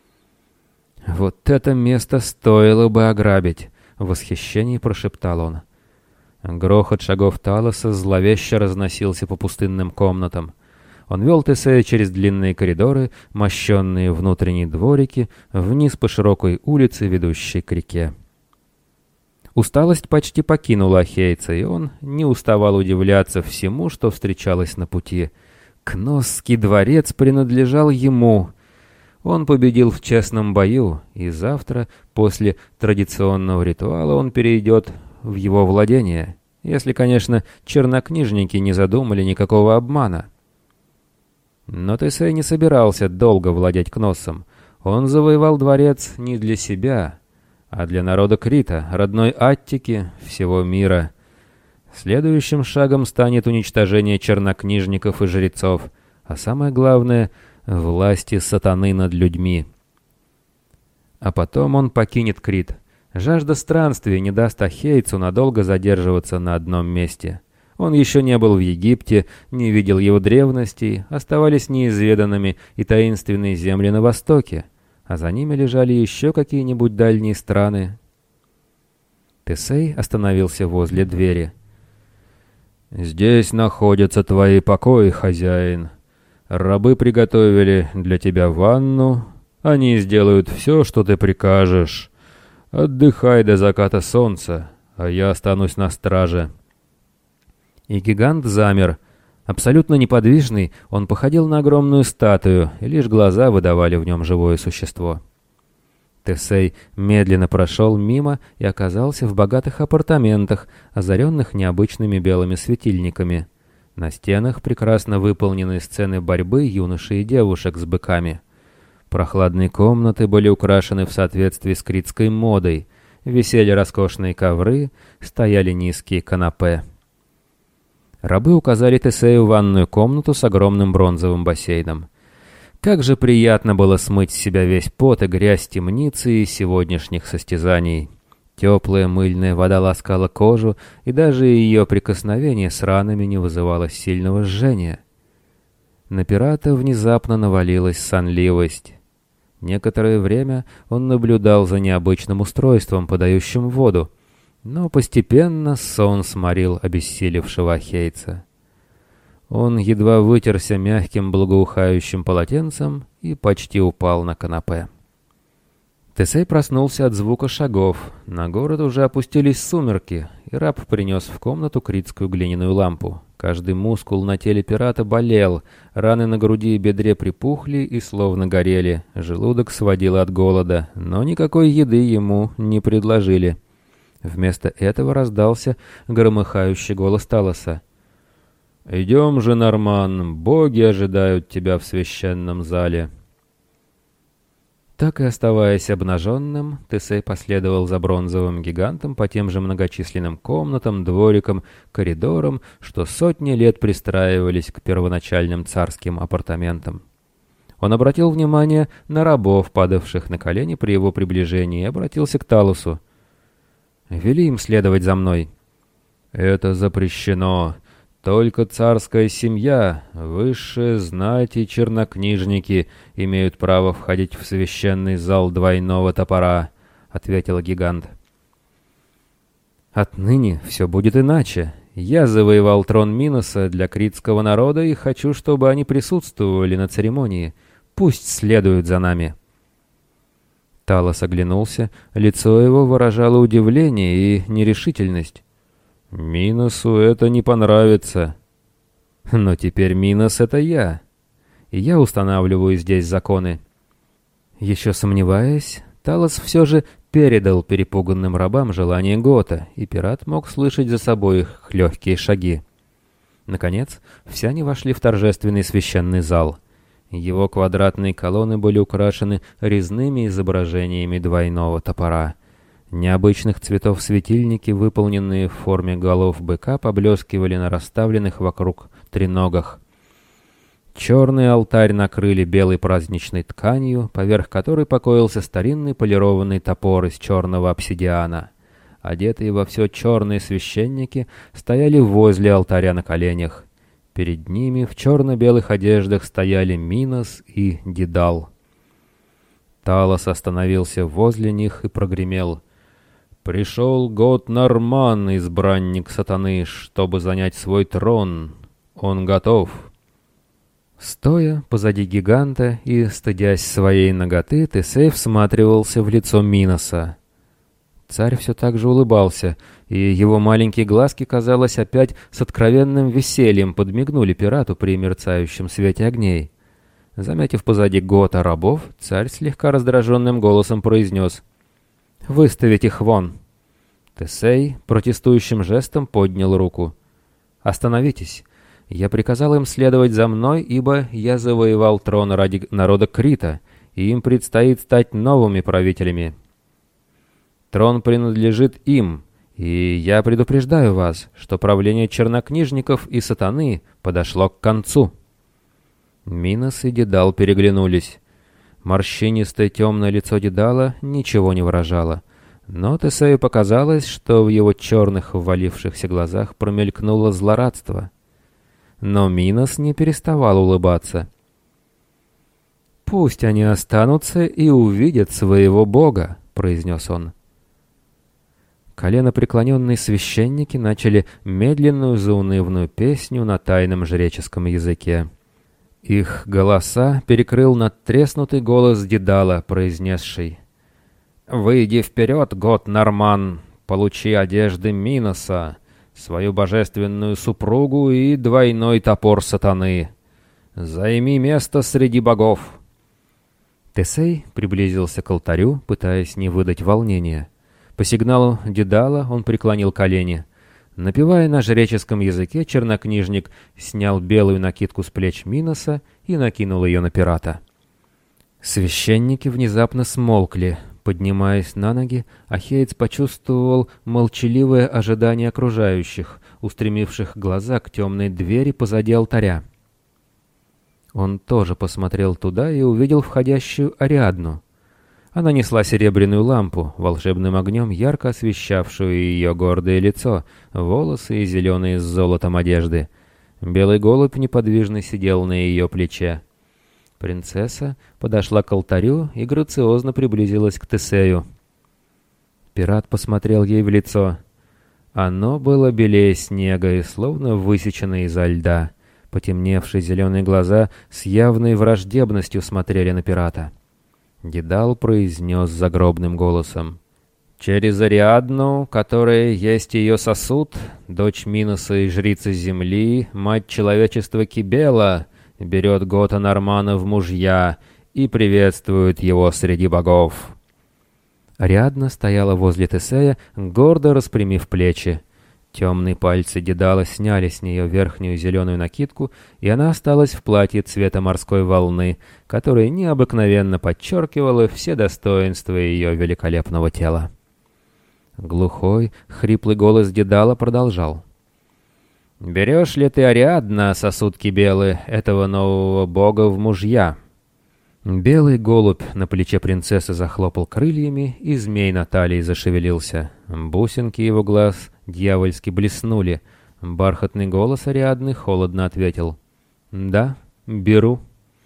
«Вот это место стоило бы ограбить!» — в восхищении прошептал он. Грохот шагов Талоса зловеще разносился по пустынным комнатам. Он вел Тесея через длинные коридоры, мощенные внутренние дворики, вниз по широкой улице, ведущей к реке. Усталость почти покинула Ахейца, и он не уставал удивляться всему, что встречалось на пути. Кносский дворец принадлежал ему. Он победил в честном бою, и завтра, после традиционного ритуала, он перейдет в его владение, если, конечно, чернокнижники не задумали никакого обмана. Но Тесей не собирался долго владеть Кноссом. Он завоевал дворец не для себя, а для народа Крита, родной Аттики, всего мира. Следующим шагом станет уничтожение чернокнижников и жрецов, а самое главное — власти сатаны над людьми. А потом он покинет Крит. Жажда странствий не даст ахейцу надолго задерживаться на одном месте. Он еще не был в Египте, не видел его древностей, оставались неизведанными и таинственные земли на востоке, а за ними лежали еще какие-нибудь дальние страны. Тесей остановился возле двери. «Здесь находятся твои покои, хозяин. Рабы приготовили для тебя ванну. Они сделают все, что ты прикажешь. Отдыхай до заката солнца, а я останусь на страже». И гигант замер. Абсолютно неподвижный, он походил на огромную статую, и лишь глаза выдавали в нем живое существо. Тесей медленно прошел мимо и оказался в богатых апартаментах, озаренных необычными белыми светильниками. На стенах прекрасно выполнены сцены борьбы юношей и девушек с быками. Прохладные комнаты были украшены в соответствии с критской модой, висели роскошные ковры, стояли низкие канапе. Рабы указали Тесею ванную комнату с огромным бронзовым бассейном. Как же приятно было смыть с себя весь пот и грязь темницы и сегодняшних состязаний. Теплая мыльная вода ласкала кожу, и даже ее прикосновение с ранами не вызывало сильного жжения. На пирата внезапно навалилась сонливость. Некоторое время он наблюдал за необычным устройством, подающим воду, но постепенно сон сморил обессилевшего ахейца. Он едва вытерся мягким благоухающим полотенцем и почти упал на канапе. Тесей проснулся от звука шагов. На город уже опустились сумерки, и раб принес в комнату критскую глиняную лампу. Каждый мускул на теле пирата болел, раны на груди и бедре припухли и словно горели, желудок сводило от голода, но никакой еды ему не предложили. Вместо этого раздался громыхающий голос Талоса. «Идем же, Норман, боги ожидают тебя в священном зале». Так и оставаясь обнаженным, Тесей последовал за бронзовым гигантом по тем же многочисленным комнатам, дворикам, коридорам, что сотни лет пристраивались к первоначальным царским апартаментам. Он обратил внимание на рабов, падавших на колени при его приближении, и обратился к Талосу. «Вели им следовать за мной». «Это запрещено. Только царская семья, высшие знать и чернокнижники имеют право входить в священный зал двойного топора», — ответил гигант. «Отныне все будет иначе. Я завоевал трон Миноса для критского народа и хочу, чтобы они присутствовали на церемонии. Пусть следуют за нами». Талос оглянулся, лицо его выражало удивление и нерешительность. «Миносу это не понравится». «Но теперь Минос — это я, и я устанавливаю здесь законы». Еще сомневаясь, Талос все же передал перепуганным рабам желание Гота, и пират мог слышать за собой их легкие шаги. Наконец, все они вошли в торжественный священный зал. Его квадратные колонны были украшены резными изображениями двойного топора. Необычных цветов светильники, выполненные в форме голов быка, поблескивали на расставленных вокруг треногах. Черный алтарь накрыли белой праздничной тканью, поверх которой покоился старинный полированный топор из черного обсидиана. Одетые во все черные священники стояли возле алтаря на коленях. Перед ними в черно-белых одеждах стояли Минос и Дедал. Талос остановился возле них и прогремел: «Пришел год Норман, избранник сатаны, чтобы занять свой трон. Он готов». Стоя позади гиганта и стыдясь своей наготы, Тесей всматривался в лицо Миноса. Царь все так же улыбался, и его маленькие глазки, казалось, опять с откровенным весельем подмигнули пирату при мерцающем свете огней. Заметив позади Гота рабов, царь слегка раздраженным голосом произнес: «Выставить их вон!» Тесей протестующим жестом поднял руку. «Остановитесь! Я приказал им следовать за мной, ибо я завоевал трон ради народа Крита, и им предстоит стать новыми правителями. Трон принадлежит им, и я предупреждаю вас, что правление чернокнижников и сатаны подошло к концу». Минос и Дедал переглянулись. Морщинистое темное лицо Дедала ничего не выражало, но Тесею показалось, что в его черных ввалившихся глазах промелькнуло злорадство. Но Минос не переставал улыбаться. «Пусть они останутся и увидят своего бога», — произнес он. Коленопреклоненные священники начали медленную заунывную песню на тайном жреческом языке. Их голоса перекрыл надтреснутый голос Дедала, произнесший: «Выйди вперед, Гот Норман, получи одежды Миноса, свою божественную супругу и двойной топор сатаны. Займи место среди богов». Тесей приблизился к алтарю, пытаясь не выдать волнения. По сигналу Дедала он преклонил колени. Напевая на жреческом языке, чернокнижник снял белую накидку с плеч Миноса и накинул ее на пирата. Священники внезапно смолкли. Поднимаясь на ноги, ахеец почувствовал молчаливое ожидание окружающих, устремивших глаза к темной двери позади алтаря. Он тоже посмотрел туда и увидел входящую Ариадну. Она несла серебряную лампу, волшебным огнем ярко освещавшую ее гордое лицо, волосы и зеленые с золотом одежды. Белый голубь неподвижно сидел на ее плече. Принцесса подошла к алтарю и грациозно приблизилась к Тесею. Пират посмотрел ей в лицо. Оно было белее снега и словно высечено изо льда. Потемневшие зеленые глаза с явной враждебностью смотрели на пирата. Дедал произнес загробным голосом: «Через Ариадну, которая есть ее сосуд, дочь Миноса и жрица земли, мать человечества Кибела, берет Гота Нормана в мужья и приветствует его среди богов». Ариадна стояла возле Тесея, гордо распрямив плечи. Темные пальцы Дедала сняли с нее верхнюю зеленую накидку, и она осталась в платье цвета морской волны, которое необыкновенно подчеркивало все достоинства ее великолепного тела. Глухой, хриплый голос Дедала продолжал: «Берешь ли ты, Ариадна, сосуд Кибелы, этого нового бога, в мужья?» Белый голубь на плече принцессы захлопал крыльями, и змей на талии зашевелился. Бусинки его глаз дьявольски блеснули. Бархатный голос Ариадны холодно ответил: «Да, беру».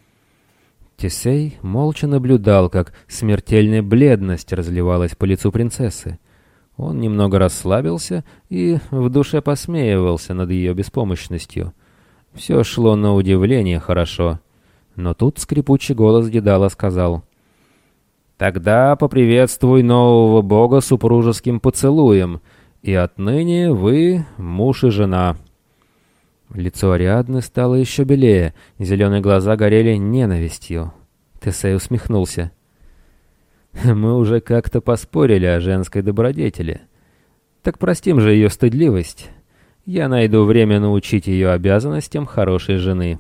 Тесей молча наблюдал, как смертельная бледность разливалась по лицу принцессы. Он немного расслабился и в душе посмеивался над ее беспомощностью. Все шло на удивление хорошо. Но тут скрипучий голос Дедала сказал: «Тогда поприветствуй нового бога супружеским поцелуем, и отныне вы муж и жена». Лицо Ариадны стало еще белее, зеленые глаза горели ненавистью. Тесей усмехнулся. «Мы уже как-то поспорили о женской добродетели. Так простим же ее стыдливость. Я найду время научить ее обязанностям хорошей жены».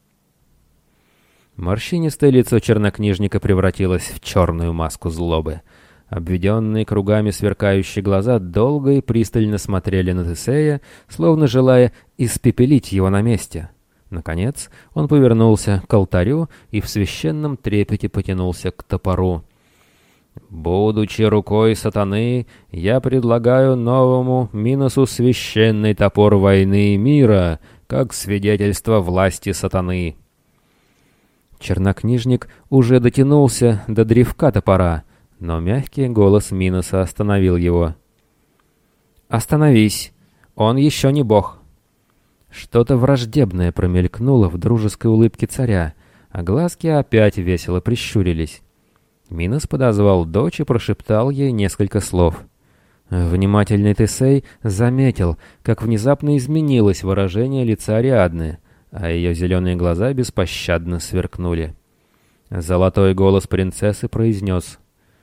Морщинистое лицо чернокнижника превратилось в черную маску злобы. Обведенные кругами сверкающие глаза долго и пристально смотрели на Тесея, словно желая испепелить его на месте. Наконец он повернулся к алтарю и в священном трепете потянулся к топору. «Будучи рукой сатаны, я предлагаю новому Миносу священный топор войны и мира, как свидетельство власти сатаны». Чернокнижник уже дотянулся до древка топора, но мягкий голос Миноса остановил его. «Остановись! Он еще не бог!» Что-то враждебное промелькнуло в дружеской улыбке царя, а глазки опять весело прищурились. Минос подозвал дочь и прошептал ей несколько слов. Внимательный Тесей заметил, как внезапно изменилось выражение лица Ариадны. а ее зеленые глаза беспощадно сверкнули. Золотой голос принцессы произнес: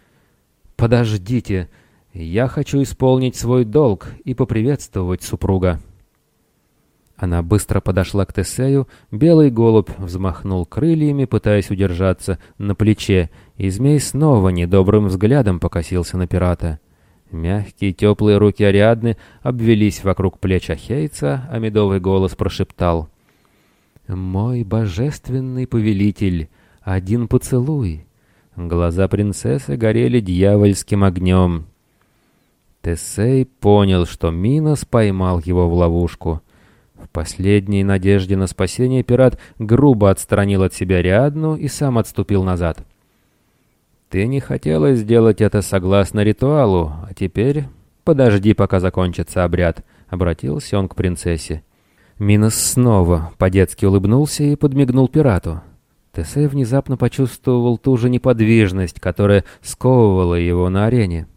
«Подождите, я хочу исполнить свой долг и поприветствовать супруга». Она быстро подошла к Тесею, белый голубь взмахнул крыльями, пытаясь удержаться на плече, и змей снова недобрым взглядом покосился на пирата. Мягкие теплые руки Ариадны обвелись вокруг плеч Ахейца, а медовый голос прошептал: «Мой божественный повелитель, один поцелуй». Глаза принцессы горели дьявольским огнем. Тесей понял, что Минос поймал его в ловушку. В последней надежде на спасение пират грубо отстранил от себя Ариадну и сам отступил назад. «Ты не хотела сделать это согласно ритуалу, а теперь подожди, пока закончится обряд», — обратился он к принцессе. Минос снова по-детски улыбнулся и подмигнул пирату. Тесей внезапно почувствовал ту же неподвижность, которая сковывала его на арене.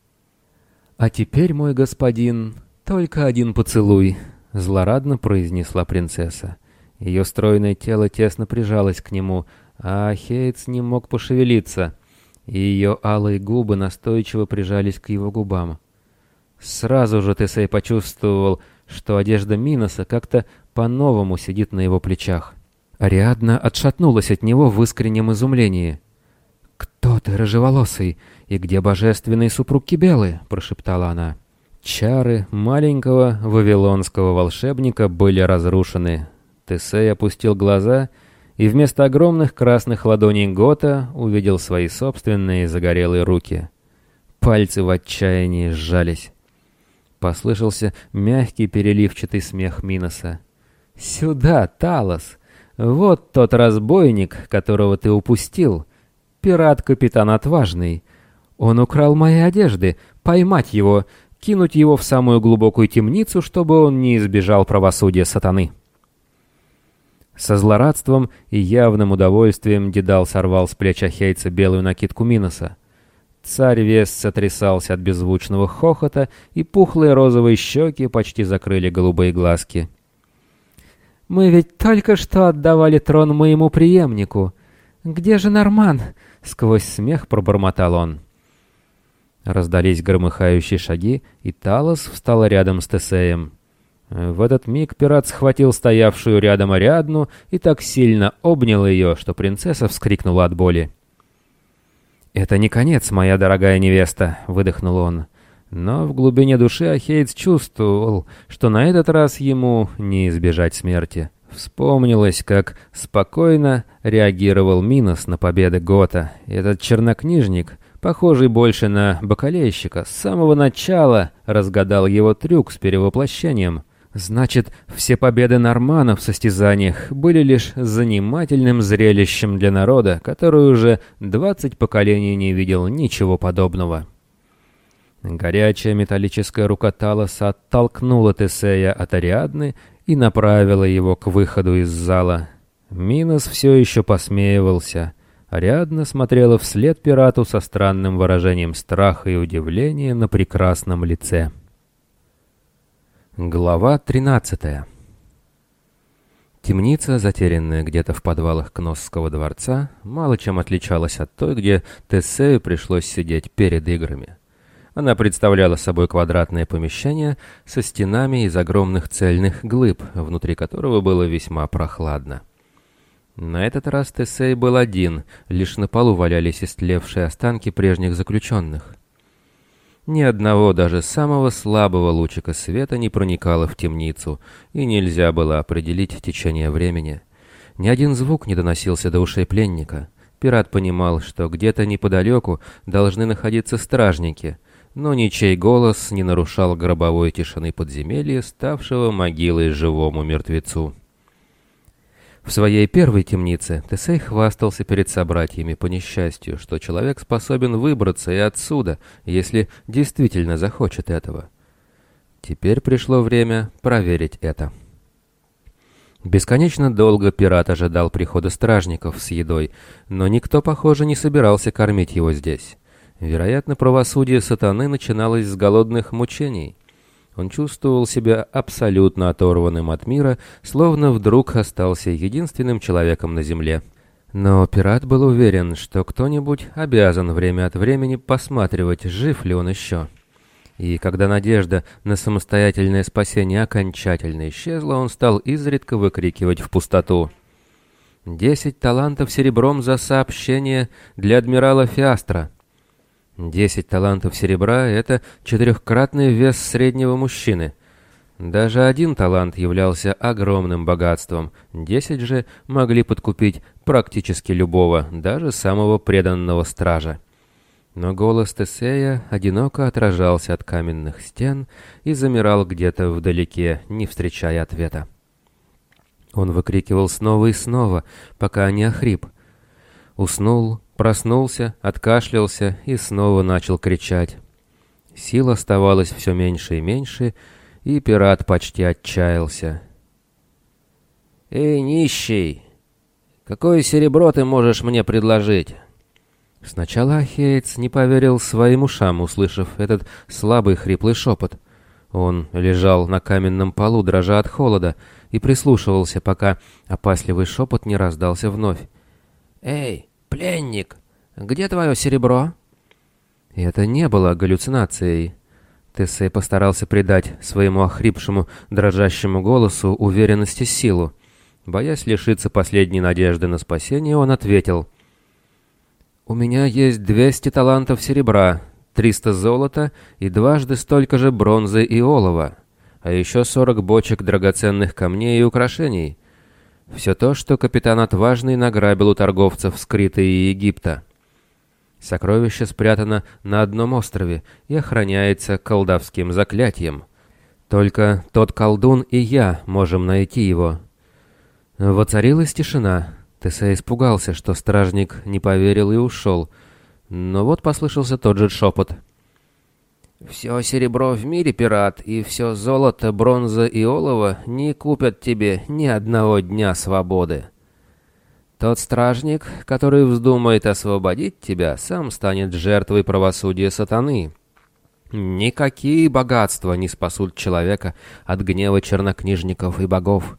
«А теперь, мой господин, только один поцелуй», — злорадно произнесла принцесса. Ее стройное тело тесно прижалось к нему, а Ахеец не мог пошевелиться, и ее алые губы настойчиво прижались к его губам. Сразу же Тесей почувствовал, что одежда Миноса как-то по-новому сидит на его плечах. Ариадна отшатнулась от него в искреннем изумлении. «Кто ты, рыжеволосый, и где божественный супруг Кибелы?» — прошептала она. Чары маленького вавилонского волшебника были разрушены. Тесей опустил глаза и вместо огромных красных ладоней Гота увидел свои собственные загорелые руки. Пальцы в отчаянии сжались. Послышался мягкий переливчатый смех Миноса. «Сюда, Талос! Вот тот разбойник, которого ты упустил. Пират-капитан Отважный. Он украл мои одежды. Поймать его, кинуть его в самую глубокую темницу, чтобы он не избежал правосудия сатаны». Со злорадством и явным удовольствием Дедал сорвал с плеч Ахейца белую накидку Миноса. Царь вес сотрясался от беззвучного хохота, и пухлые розовые щеки почти закрыли голубые глазки. «Мы ведь только что отдавали трон моему преемнику. Где же Норман?» — сквозь смех пробормотал он. Раздались громыхающие шаги, и Талос встал рядом с Тесеем. В этот миг пират схватил стоявшую рядом Ариадну и так сильно обнял ее, что принцесса вскрикнула от боли. «Это не конец, моя дорогая невеста», — выдохнул он. Но в глубине души Ахеец чувствовал, что на этот раз ему не избежать смерти. Вспомнилось, как спокойно реагировал Минос на победы Гота. Этот чернокнижник, похожий больше на бакалейщика, с самого начала разгадал его трюк с перевоплощением. Значит, все победы норманнов в состязаниях были лишь занимательным зрелищем для народа, который уже 20 поколений не видел ничего подобного. Горячая металлическая рука Талоса оттолкнула Тесея от Ариадны и направила его к выходу из зала. Минос все еще посмеивался. Ариадна смотрела вслед пирату со странным выражением страха и удивления на прекрасном лице. Глава 13. Темница, затерянная где-то в подвалах Кносского дворца, мало чем отличалась от той, где Тесею пришлось сидеть перед играми. Она представляла собой квадратное помещение со стенами из огромных цельных глыб, внутри которого было весьма прохладно. На этот раз Тесей был один, лишь на полу валялись истлевшие останки прежних заключенных. Ни одного, даже самого слабого лучика света не проникало в темницу, и нельзя было определить течение времени. Ни один звук не доносился до ушей пленника. Пират понимал, что где-то неподалеку должны находиться стражники, но ничей голос не нарушал гробовой тишины подземелья, ставшего могилой живому мертвецу. В своей первой темнице Тесей хвастался перед собратьями по несчастью, что человек способен выбраться и отсюда, если действительно захочет этого. Теперь пришло время проверить это. Бесконечно долго пират ожидал прихода стражников с едой, но никто, похоже, не собирался кормить его здесь. Вероятно, правосудие сатаны начиналось с голодных мучений. Он чувствовал себя абсолютно оторванным от мира, словно вдруг остался единственным человеком на земле. Но пират был уверен, что кто-нибудь обязан время от времени посматривать, жив ли он еще. И когда надежда на самостоятельное спасение окончательно исчезла, он стал изредка выкрикивать в пустоту: 10 талантов серебром за сообщение для адмирала Фиастро. 10 талантов серебра — это 4-кратный вес среднего мужчины. Даже 1 талант являлся огромным богатством, 10 же могли подкупить практически любого, даже самого преданного стража. Но голос Тесея одиноко отражался от каменных стен и замирал где-то вдалеке, не встречая ответа. Он выкрикивал снова и снова, пока не охрип. Уснул, проснулся, откашлялся и снова начал кричать. Сил оставалось все меньше и меньше, и пират почти отчаялся. «Эй, нищий! Какое серебро ты можешь мне предложить?» Сначала Ахеец не поверил своим ушам, услышав этот слабый хриплый шепот. Он лежал на каменном полу, дрожа от холода, и прислушивался, пока опасливый шепот не раздался вновь. «Эй, пленник, где твое серебро?» И это не было галлюцинацией. Тесей постарался придать своему охрипшему, дрожащему голосу уверенность и силу. Боясь лишиться последней надежды на спасение, он ответил: «У меня есть 200 талантов серебра, 300 золота и дважды столько же бронзы и олова, а еще 40 бочек драгоценных камней и украшений. Все то, что капитан Отважный награбил у торговцев с Криты и Египта. Сокровище спрятано на одном острове и охраняется колдовским заклятием. Только тот колдун и я можем найти его». Воцарилась тишина. Тесей испугался, что стражник не поверил и ушел. Но вот послышался тот же шепот. «Все серебро в мире, пират, и все золото, бронза и олово не купят тебе ни одного дня свободы. Тот стражник, который вздумает освободить тебя, сам станет жертвой правосудия сатаны. Никакие богатства не спасут человека от гнева чернокнижников и богов».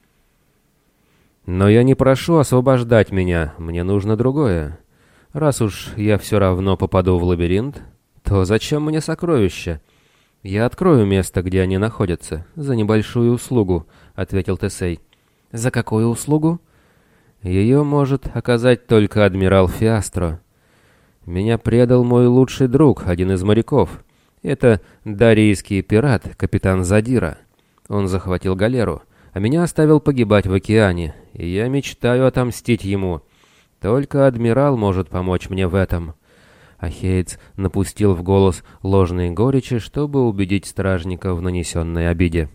«Но я не прошу освобождать меня, мне нужно другое. Раз уж я все равно попаду в лабиринт, то зачем мне сокровища? Я открою место, где они находятся, за небольшую услугу», — ответил Тесей. «За какую услугу?» «Ее может оказать только адмирал Фиастро. Меня предал мой лучший друг, один из моряков. Это дарийский пират, капитан Задира. Он захватил галеру, а меня оставил погибать в океане, и я мечтаю отомстить ему. Только адмирал может помочь мне в этом». Ахеец напустил в голос ложные горечи, чтобы убедить стражника в нанесенной обиде.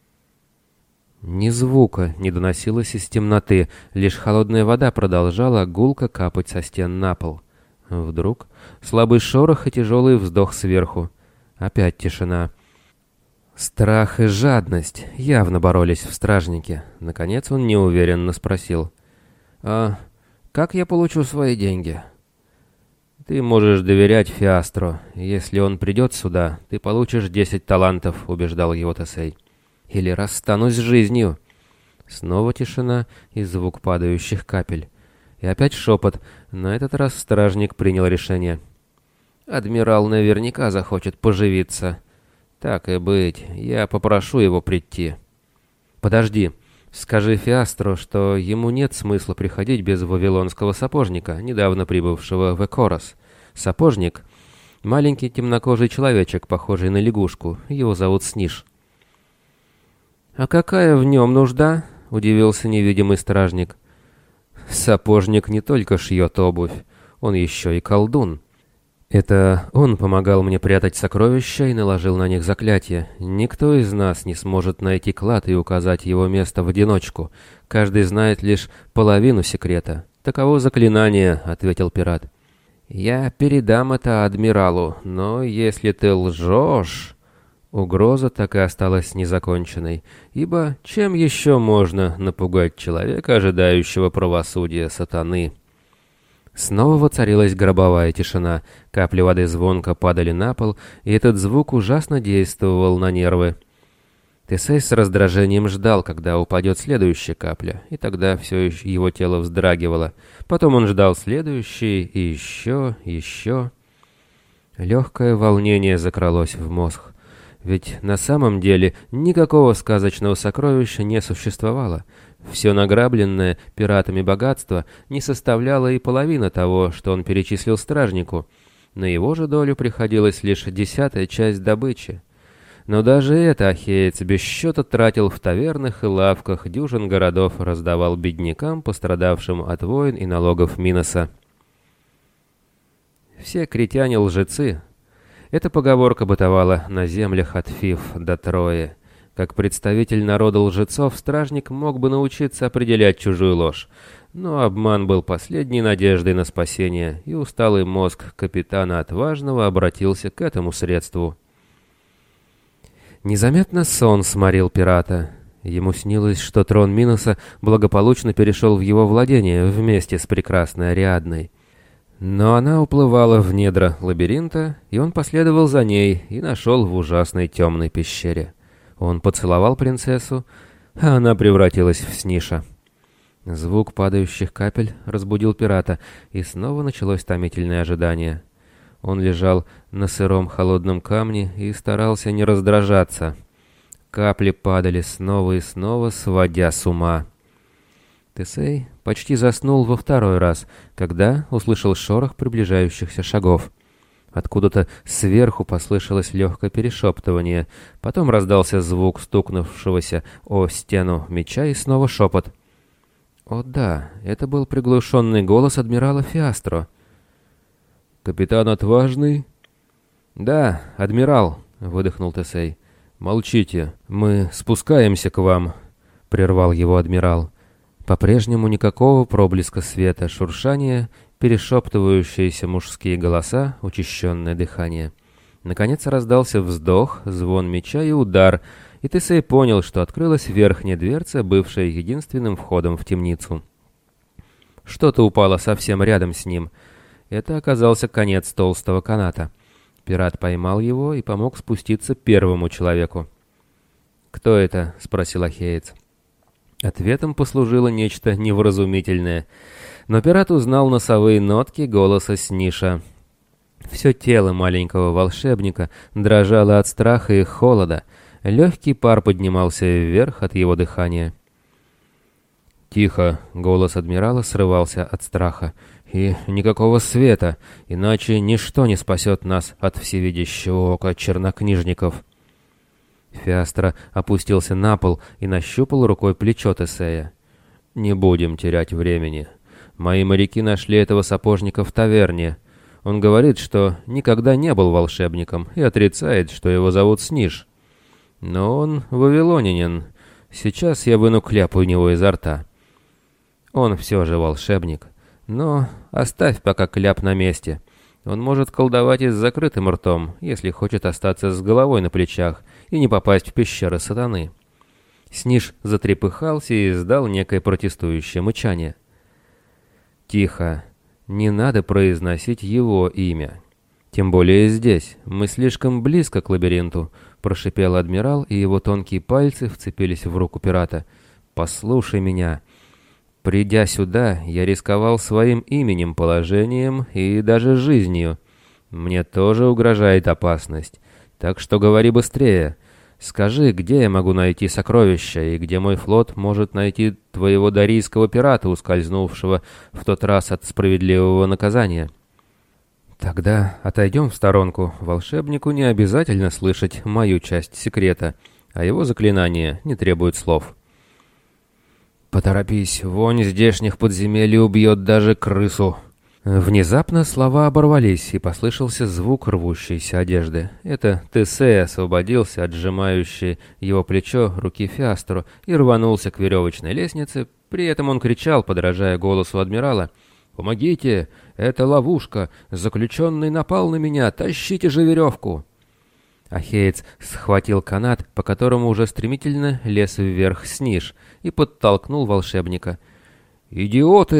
Ни звука не доносилось из темноты, лишь холодная вода продолжала гулко капать со стен на пол. Вдруг слабый шорох и тяжелый вздох сверху. Опять тишина. Страх и жадность явно боролись в стражнике. Наконец он неуверенно спросил: «А как я получу свои деньги?» «Ты можешь доверять Фиастро. Если он придет сюда, ты получишь 10 талантов», — убеждал его Тесей. «Или расстанусь с жизнью». Снова тишина и звук падающих капель. И опять шепот. На этот раз стражник принял решение. «Адмирал наверняка захочет поживиться. Так и быть, я попрошу его прийти». «Подожди. Скажи Фиастро, что ему нет смысла приходить без вавилонского сапожника, недавно прибывшего в Экорос. Сапожник — маленький темнокожий человечек, похожий на лягушку. Его зовут Сниш». «А какая в нем нужда?» — удивился невидимый стражник. «Сапожник не только шьет обувь, он еще и колдун. Это он помогал мне прятать сокровища и наложил на них заклятие. Никто из нас не сможет найти клад и указать его место в одиночку. Каждый знает лишь половину секрета. Таково заклинание», — ответил пират. «Я передам это адмиралу, но если ты лжешь...» Угроза так и осталась незаконченной, ибо чем еще можно напугать человека, ожидающего правосудия сатаны? Снова воцарилась гробовая тишина, капли воды звонко падали на пол, и этот звук ужасно действовал на нервы. Тесей с раздражением ждал, когда упадет следующая капля, и тогда все еще его тело вздрагивало. Потом он ждал следующий, и еще. Легкое волнение закралось в мозг. Ведь на самом деле никакого сказочного сокровища не существовало. Все награбленное пиратами богатство не составляло и половины того, что он перечислил стражнику. На его же долю приходилась лишь 10-я часть добычи. Но даже это ахеец без счета тратил в тавернах и лавках, дюжин городов раздавал беднякам, пострадавшим от войн и налогов Миноса. Все критяне лжецы. Эта поговорка бытовала на землях от Фив до Трои. Как представитель народа лжецов, стражник мог бы научиться определять чужую ложь. Но обман был последней надеждой на спасение, и усталый мозг капитана Отважного обратился к этому средству. Незаметно сон сморил пирата. Ему снилось, что трон Миноса благополучно перешел в его владение вместе с прекрасной Ариадной. Но она уплывала в недра лабиринта, и он последовал за ней и нашел в ужасной темной пещере. Он поцеловал принцессу, а она превратилась в Сниша. Звук падающих капель разбудил пирата, и снова началось томительное ожидание. Он лежал на сыром холодном камне и старался не раздражаться. Капли падали снова и снова, сводя с ума. Тесей почти заснул во второй раз, когда услышал шорох приближающихся шагов. Откуда-то сверху послышалось легкое перешептывание, потом раздался звук стукнувшегося о стену меча и снова шепот. О да, это был приглушенный голос адмирала Фиастро. «Капитан Отважный?» «Да, адмирал», — выдохнул Тесей. «Молчите, мы спускаемся к вам», — прервал его адмирал. По-прежнему никакого проблеска света, шуршания, перешептывающиеся мужские голоса, учащенное дыхание. Наконец раздался вздох, звон меча и удар, и Тесей понял, что открылась верхняя дверца, бывшая единственным входом в темницу. Что-то упало совсем рядом с ним. Это оказался конец толстого каната. Пират поймал его и помог спуститься первому человеку. «Кто это?» — спросил ахеец. Ответом послужило нечто невразумительное, но пират узнал носовые нотки голоса Сниша. Все тело маленького волшебника дрожало от страха и холода, легкий пар поднимался вверх от его дыхания. «Тихо!» — голос адмирала срывался от страха. «И никакого света, иначе ничто не спасет нас от всевидящего ока чернокнижников». Фиастро опустился на пол и нащупал рукой плечо Тесея. «Не будем терять времени. Мои моряки нашли этого сапожника в таверне. Он говорит, что никогда не был волшебником и отрицает, что его зовут Сниш. Но он вавилонянин. Сейчас я выну кляп у него изо рта. Он все же волшебник. Но оставь пока кляп на месте. Он может колдовать и с закрытым ртом, если хочет остаться с головой на плечах и не попасть в пещеры сатаны». Сниш затрепыхался и издал некое протестующее мычание. «Тихо. Не надо произносить его имя. Тем более здесь. Мы слишком близко к лабиринту», — прошипел адмирал, и его тонкие пальцы вцепились в руку пирата. «Послушай меня. Придя сюда, я рисковал своим именем, положением и даже жизнью. Мне тоже угрожает опасность. Так что говори быстрее. Скажи, где я могу найти сокровища, и где мой флот может найти твоего дарийского пирата, ускользнувшего в тот раз от справедливого наказания?» «Тогда отойдем в сторонку. Волшебнику не обязательно слышать мою часть секрета, а его заклинание не требует слов». «Поторопись, вонь здешних подземелий убьет даже крысу». Внезапно слова оборвались, и послышался звук рвущейся одежды. Это Тесей освободился от сжимающей его плечо руки Фиастру и рванулся к веревочной лестнице. При этом он кричал, подражая голосу адмирала: «Помогите! Это ловушка! Заключенный напал на меня! Тащите же веревку!» Ахеец схватил канат, по которому уже стремительно лез вверх Сниш, и подтолкнул волшебника. «Идиоты!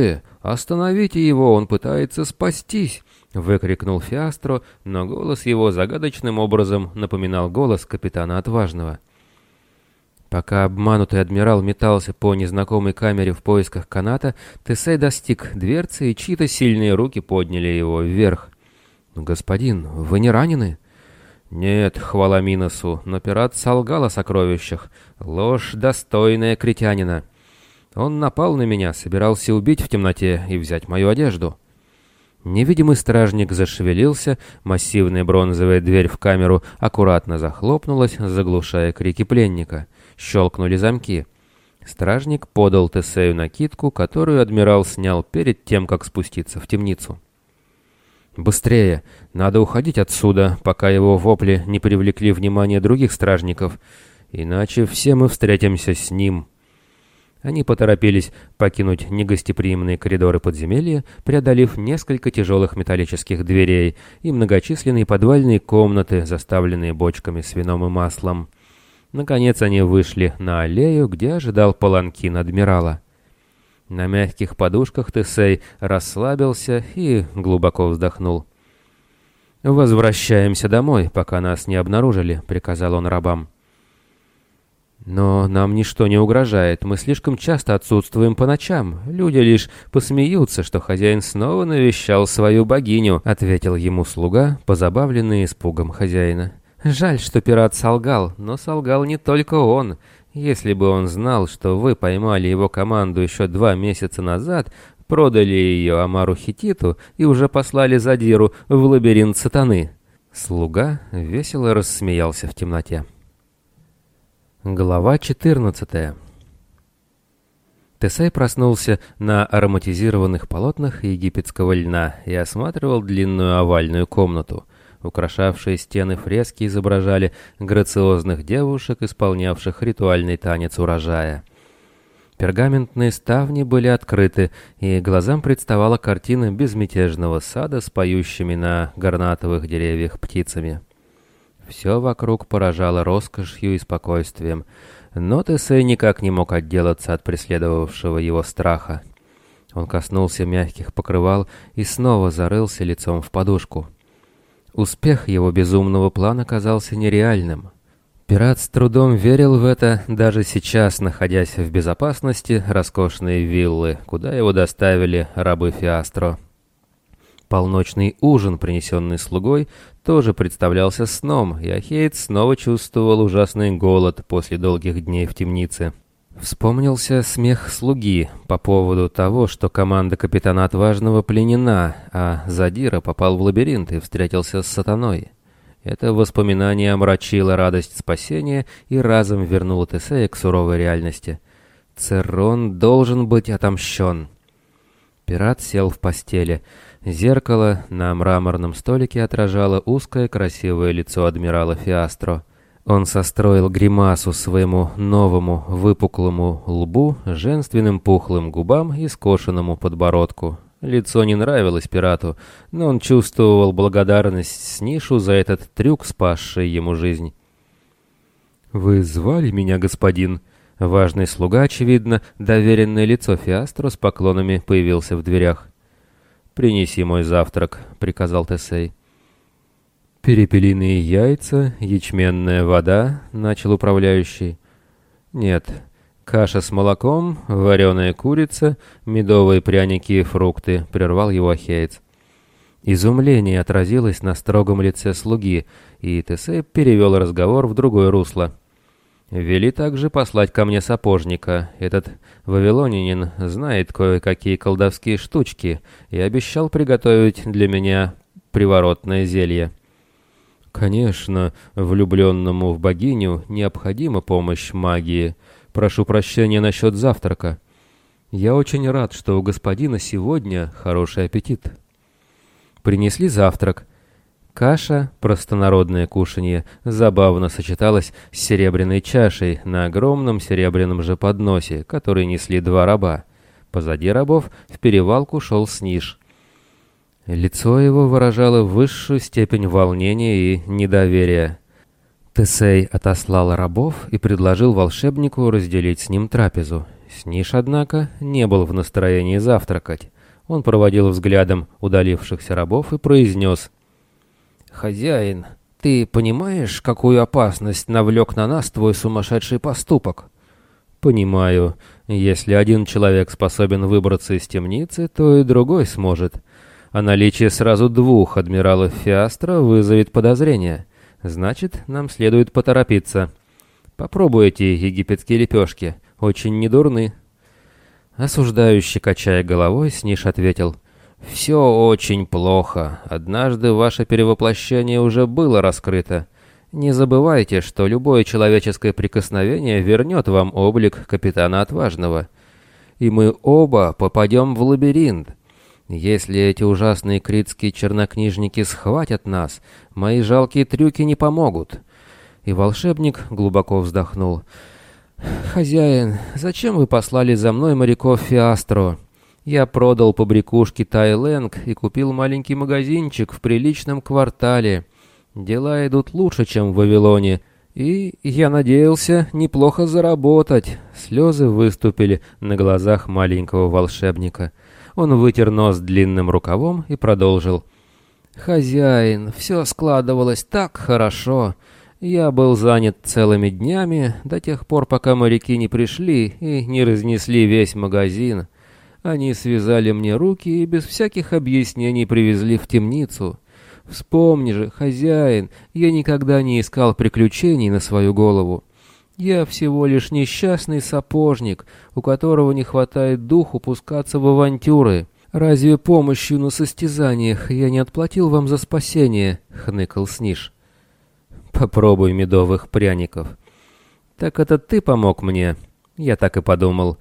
«Остановите его, он пытается спастись!» — выкрикнул Фиастро, но голос его загадочным образом напоминал голос капитана Отважного. Пока обманутый адмирал метался по незнакомой камере в поисках каната, Тесей достиг дверцы, и чьи-то сильные руки подняли его вверх. «Господин, вы не ранены?» «Нет, хвала Миносу, но пират солгал о сокровищах. Ложь, достойная критянина. Он напал на меня, собирался убить в темноте и взять мою одежду». Невидимый стражник зашевелился, массивная бронзовая дверь в камеру аккуратно захлопнулась, заглушая крики пленника. Щелкнули замки. Стражник подал Тесею накидку, которую адмирал снял перед тем, как спуститься в темницу. «Быстрее! Надо уходить отсюда, пока его вопли не привлекли внимание других стражников, иначе все мы встретимся с ним». Они поторопились покинуть негостеприимные коридоры подземелья, преодолев несколько тяжелых металлических дверей и многочисленные подвальные комнаты, заставленные бочками с вином и маслом. Наконец они вышли на аллею, где ожидал паланкин адмирала. На мягких подушках Тесей расслабился и глубоко вздохнул. «Возвращаемся домой, пока нас не обнаружили», — приказал он рабам. «Но нам ничто не угрожает, мы слишком часто отсутствуем по ночам. Люди лишь посмеются, что хозяин снова навещал свою богиню», — ответил ему слуга, позабавленный испугом хозяина. «Жаль, что пират солгал, но солгал не только он. Если бы он знал, что вы поймали его команду еще 2 месяца назад, продали ее Амару Хититу и уже послали Задиру в лабиринт сатаны». Слуга весело рассмеялся в темноте. Глава 14. Тесей проснулся на ароматизированных полотнах египетского льна и осматривал длинную овальную комнату. Украшавшие стены фрески изображали грациозных девушек, исполнявших ритуальный танец урожая. Пергаментные ставни были открыты, и глазам представала картина безмятежного сада с поющими на горнатовых деревьях птицами. Все вокруг поражало роскошью и спокойствием, но Тесей никак не мог отделаться от преследовавшего его страха. Он коснулся мягких покрывал и снова зарылся лицом в подушку. Успех его безумного плана казался нереальным. Пират с трудом верил в это, даже сейчас, находясь в безопасности роскошной виллы, куда его доставили рабы Фиастро. Полночный ужин, принесенный слугой, тоже представлялся сном, и Ахейд снова чувствовал ужасный голод после долгих дней в темнице. Вспомнился смех слуги по поводу того, что команда капитана Отважного пленена, а Задира попал в лабиринт и встретился с сатаной. Это воспоминание омрачило радость спасения и разом вернуло Тесея к суровой реальности. Церон должен быть отомщен. Пират сел в постели. Зеркало на мраморном столике отражало узкое красивое лицо адмирала Фиастро. Он состроил гримасу своему новому выпуклому лбу, женственным пухлым губам и скошенному подбородку. Лицо не нравилось пирату, но он чувствовал благодарность Снишу за этот трюк, спасший ему жизнь. «Вы звали меня, господин?» Важный слуга, очевидно, доверенное лицо Фиастро с поклонами появился в дверях. «Принеси мой завтрак», — приказал Тесей. «Перепелиные яйца, ячменная вода», — начал управляющий. «Нет, каша с молоком, вареная курица, медовые пряники и фрукты», — прервал его Ахеец. Изумление отразилось на строгом лице слуги, и Тесей перевел разговор в другое русло. «Вели также послать ко мне сапожника. Этот вавилонянин знает кое-какие колдовские штучки и обещал приготовить для меня приворотное зелье». «Конечно, влюбленному в богиню необходима помощь магии. Прошу прощения насчет завтрака. Я очень рад, что у господина сегодня хороший аппетит». Принесли завтрак. Каша, простонародное кушанье, забавно сочеталась с серебряной чашей на огромном серебряном же подносе, который несли 2 раба. Позади рабов в перевалку шел Сниш. Лицо его выражало высшую степень волнения и недоверия. Тесей отослал рабов и предложил волшебнику разделить с ним трапезу. Сниш, однако, не был в настроении завтракать. Он проводил взглядом удалившихся рабов и произнес: «Хозяин, ты понимаешь, какую опасность навлек на нас твой сумасшедший поступок?» «Понимаю. Если один человек способен выбраться из темницы, то и другой сможет. А наличие сразу двух адмиралов Фиастро вызовет подозрения. Значит, нам следует поторопиться. Попробуй эти египетские лепешки. Очень недурны». Осуждающий, качая головой, Сниш ответил: «Все очень плохо. Однажды ваше перевоплощение уже было раскрыто. Не забывайте, что любое человеческое прикосновение вернет вам облик капитана Отважного. И мы оба попадем в лабиринт. Если эти ужасные критские чернокнижники схватят нас, мои жалкие трюки не помогут». И волшебник глубоко вздохнул. «Хозяин, зачем вы послали за мной моряков Фиастро? Я продал побрякушки Тайленг и купил маленький магазинчик в приличном квартале. Дела идут лучше, чем в Вавилоне, и я надеялся неплохо заработать». Слезы выступили на глазах маленького волшебника. Он вытер нос длинным рукавом и продолжил. «Хозяин, все складывалось так хорошо. Я был занят целыми днями, до тех пор, пока моряки не пришли и не разнесли весь магазин. Они связали мне руки и без всяких объяснений привезли в темницу. Вспомни же, хозяин, я никогда не искал приключений на свою голову. Я всего лишь несчастный сапожник, у которого не хватает духу пускаться в авантюры. Разве помощью на состязаниях я не отплатил вам за спасение?» — хныкал Сниш. «Попробуй медовых пряников». «Так это ты помог мне?» «Я так и подумал.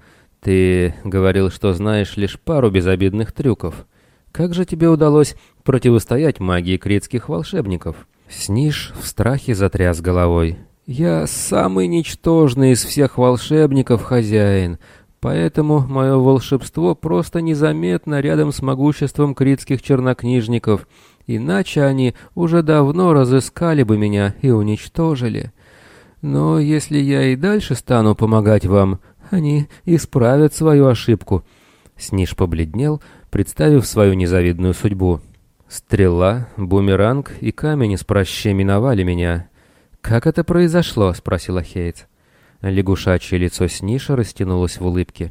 Ты говорил, что знаешь лишь пару безобидных трюков. Как же тебе удалось противостоять магии критских волшебников?» Сниш в страхе затряс головой. «Я самый ничтожный из всех волшебников, хозяин, поэтому мое волшебство просто незаметно рядом с могуществом критских чернокнижников, иначе они уже давно разыскали бы меня и уничтожили. Но если я и дальше стану помогать вам, они исправят свою ошибку». Сниш побледнел, представив свою незавидную судьбу. «Стрела, бумеранг и камень из пращи миновали меня». «Как это произошло?» — спросила Хейтс. Лягушачье лицо Сниша растянулось в улыбке.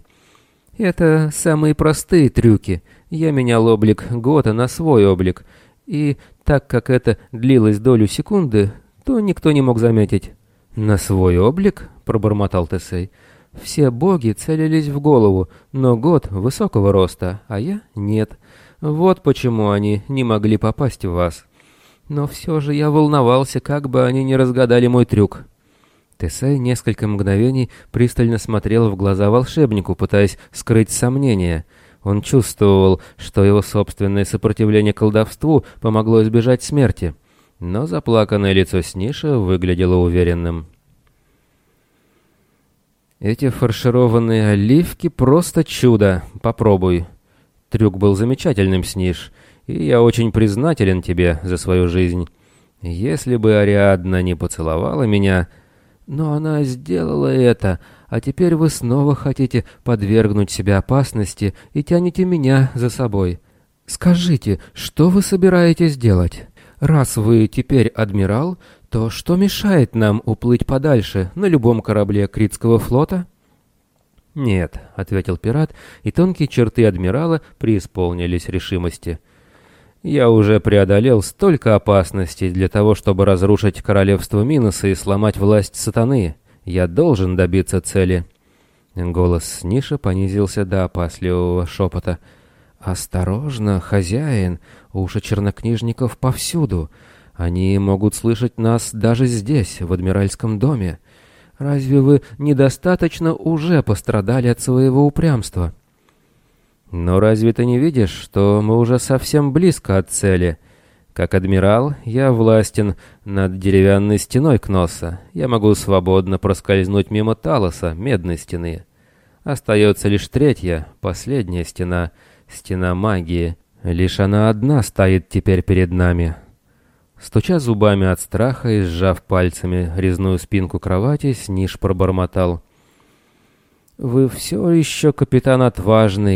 «Это самые простые трюки. Я менял облик Гота на свой облик, и так как это длилось долю секунды, то никто не мог заметить». «На свой облик?» — пробормотал Тесей. «Все боги целились в голову, но Гот высокого роста, а я нет. Вот почему они не могли попасть в вас. Но все же я волновался, как бы они не разгадали мой трюк». Тесей несколько мгновений пристально смотрел в глаза волшебнику, пытаясь скрыть сомнения. Он чувствовал, что его собственное сопротивление колдовству помогло избежать смерти. Но заплаканное лицо Сниша выглядело уверенным. «Эти фаршированные оливки просто чудо. Попробуй». Трюк был замечательным, Сниш, и я очень признателен тебе за свою жизнь. Если бы Ариадна не поцеловала меня... Но она сделала это, а теперь вы снова хотите подвергнуть себя опасности и тянете меня за собой. Скажите, что вы собираетесь делать? Раз вы теперь адмирал, то что мешает нам уплыть подальше на любом корабле Критского флота?» «Нет», — ответил пират, и тонкие черты адмирала преисполнились решимости. «Я уже преодолел столько опасностей для того, чтобы разрушить королевство Миноса и сломать власть сатаны. Я должен добиться цели». Голос Ниша понизился до опасливого шепота. «Осторожно, хозяин, уши чернокнижников повсюду. Они могут слышать нас даже здесь, в адмиральском доме. Разве вы недостаточно уже пострадали от своего упрямства?» «Но разве ты не видишь, что мы уже совсем близко от цели? Как адмирал, я властен над деревянной стеной Кносса. Я могу свободно проскользнуть мимо Талоса, медной стены. Остается лишь третья, последняя стена, стена магии. Лишь она одна стоит теперь перед нами». Стуча зубами от страха и сжав пальцами резную спинку кровати, Сниш пробормотал: «Вы все еще капитан Отважный.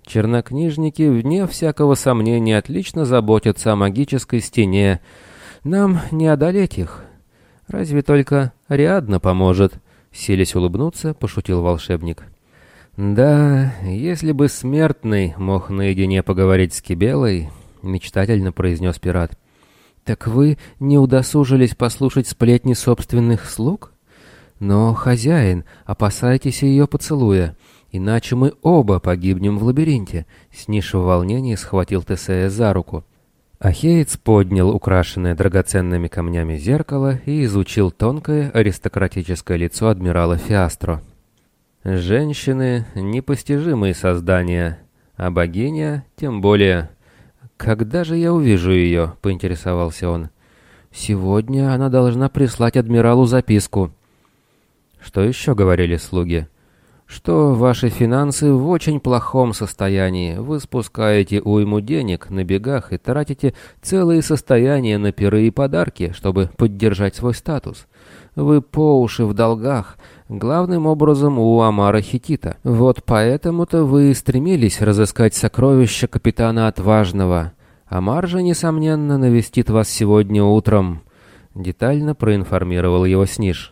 Чернокнижники, вне всякого сомнения, отлично заботятся о магической стене. Нам не одолеть их. Разве только Ариадна поможет. Силясь улыбнуться, пошутил волшебник. «Да, если бы смертный мог наедине поговорить с Кибелой», — мечтательно произнес пират. «Так вы не удосужились послушать сплетни собственных слуг? Но, хозяин, опасайтесь ее поцелуя, иначе мы оба погибнем в лабиринте», — с низшего волнения схватил Тесея за руку. Ахеец поднял украшенное драгоценными камнями зеркало и изучил тонкое аристократическое лицо адмирала Фиастро. «Женщины — непостижимые создания, а богиня тем более. Когда же я увижу ее?» — поинтересовался он. «Сегодня она должна прислать адмиралу записку». «Что еще говорили слуги?» «Что ваши финансы в очень плохом состоянии. Вы спускаете уйму денег на бегах и тратите целые состояния на пиры и подарки, чтобы поддержать свой статус. Вы по уши в долгах, главным образом у Амара Хетита. Вот поэтому-то вы и стремились разыскать сокровища капитана Отважного. Амар же, несомненно, навестит вас сегодня утром», — детально проинформировал его Сниж.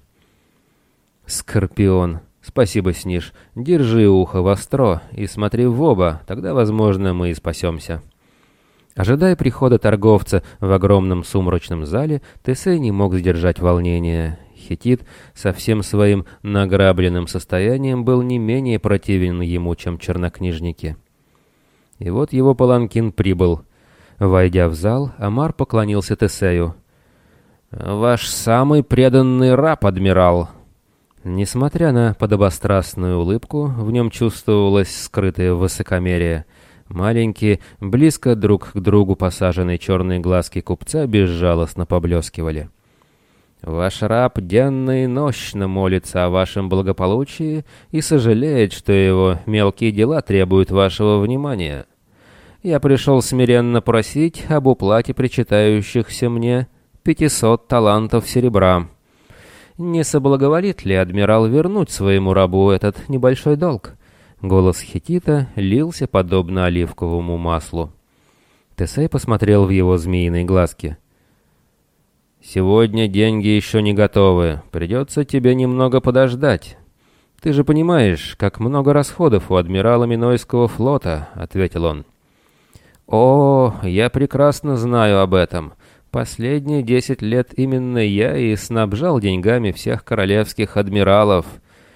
«Скорпион. Спасибо, Сниж. Держи ухо востро и смотри в оба, тогда, возможно, мы и спасемся». Ожидая прихода торговца в огромном сумрачном зале, Тесей не мог сдержать волнения. Хетит со всем своим награбленным состоянием был не менее противен ему, чем чернокнижники. И вот его паланкин прибыл. Войдя в зал, Амар поклонился Тесею. «Ваш самый преданный раб, адмирал!» Несмотря на подобострастную улыбку, в нем чувствовалось скрытое высокомерие. Маленькие, близко друг к другу посаженные черные глазки купца безжалостно поблескивали. «Ваш раб денно и нощно молится о вашем благополучии и сожалеет, что его мелкие дела требуют вашего внимания. Я пришел смиренно просить об уплате причитающихся мне 500 талантов серебра. Не соблаговолит ли адмирал вернуть своему рабу этот небольшой долг?» Голос Хетита лился подобно оливковому маслу. Тесей посмотрел в его змеиные глазки. «Сегодня деньги еще не готовы. Придется тебе немного подождать. Ты же понимаешь, как много расходов у адмирала Минойского флота», — ответил он. «О, я прекрасно знаю об этом. Последние 10 лет именно я и снабжал деньгами всех королевских адмиралов.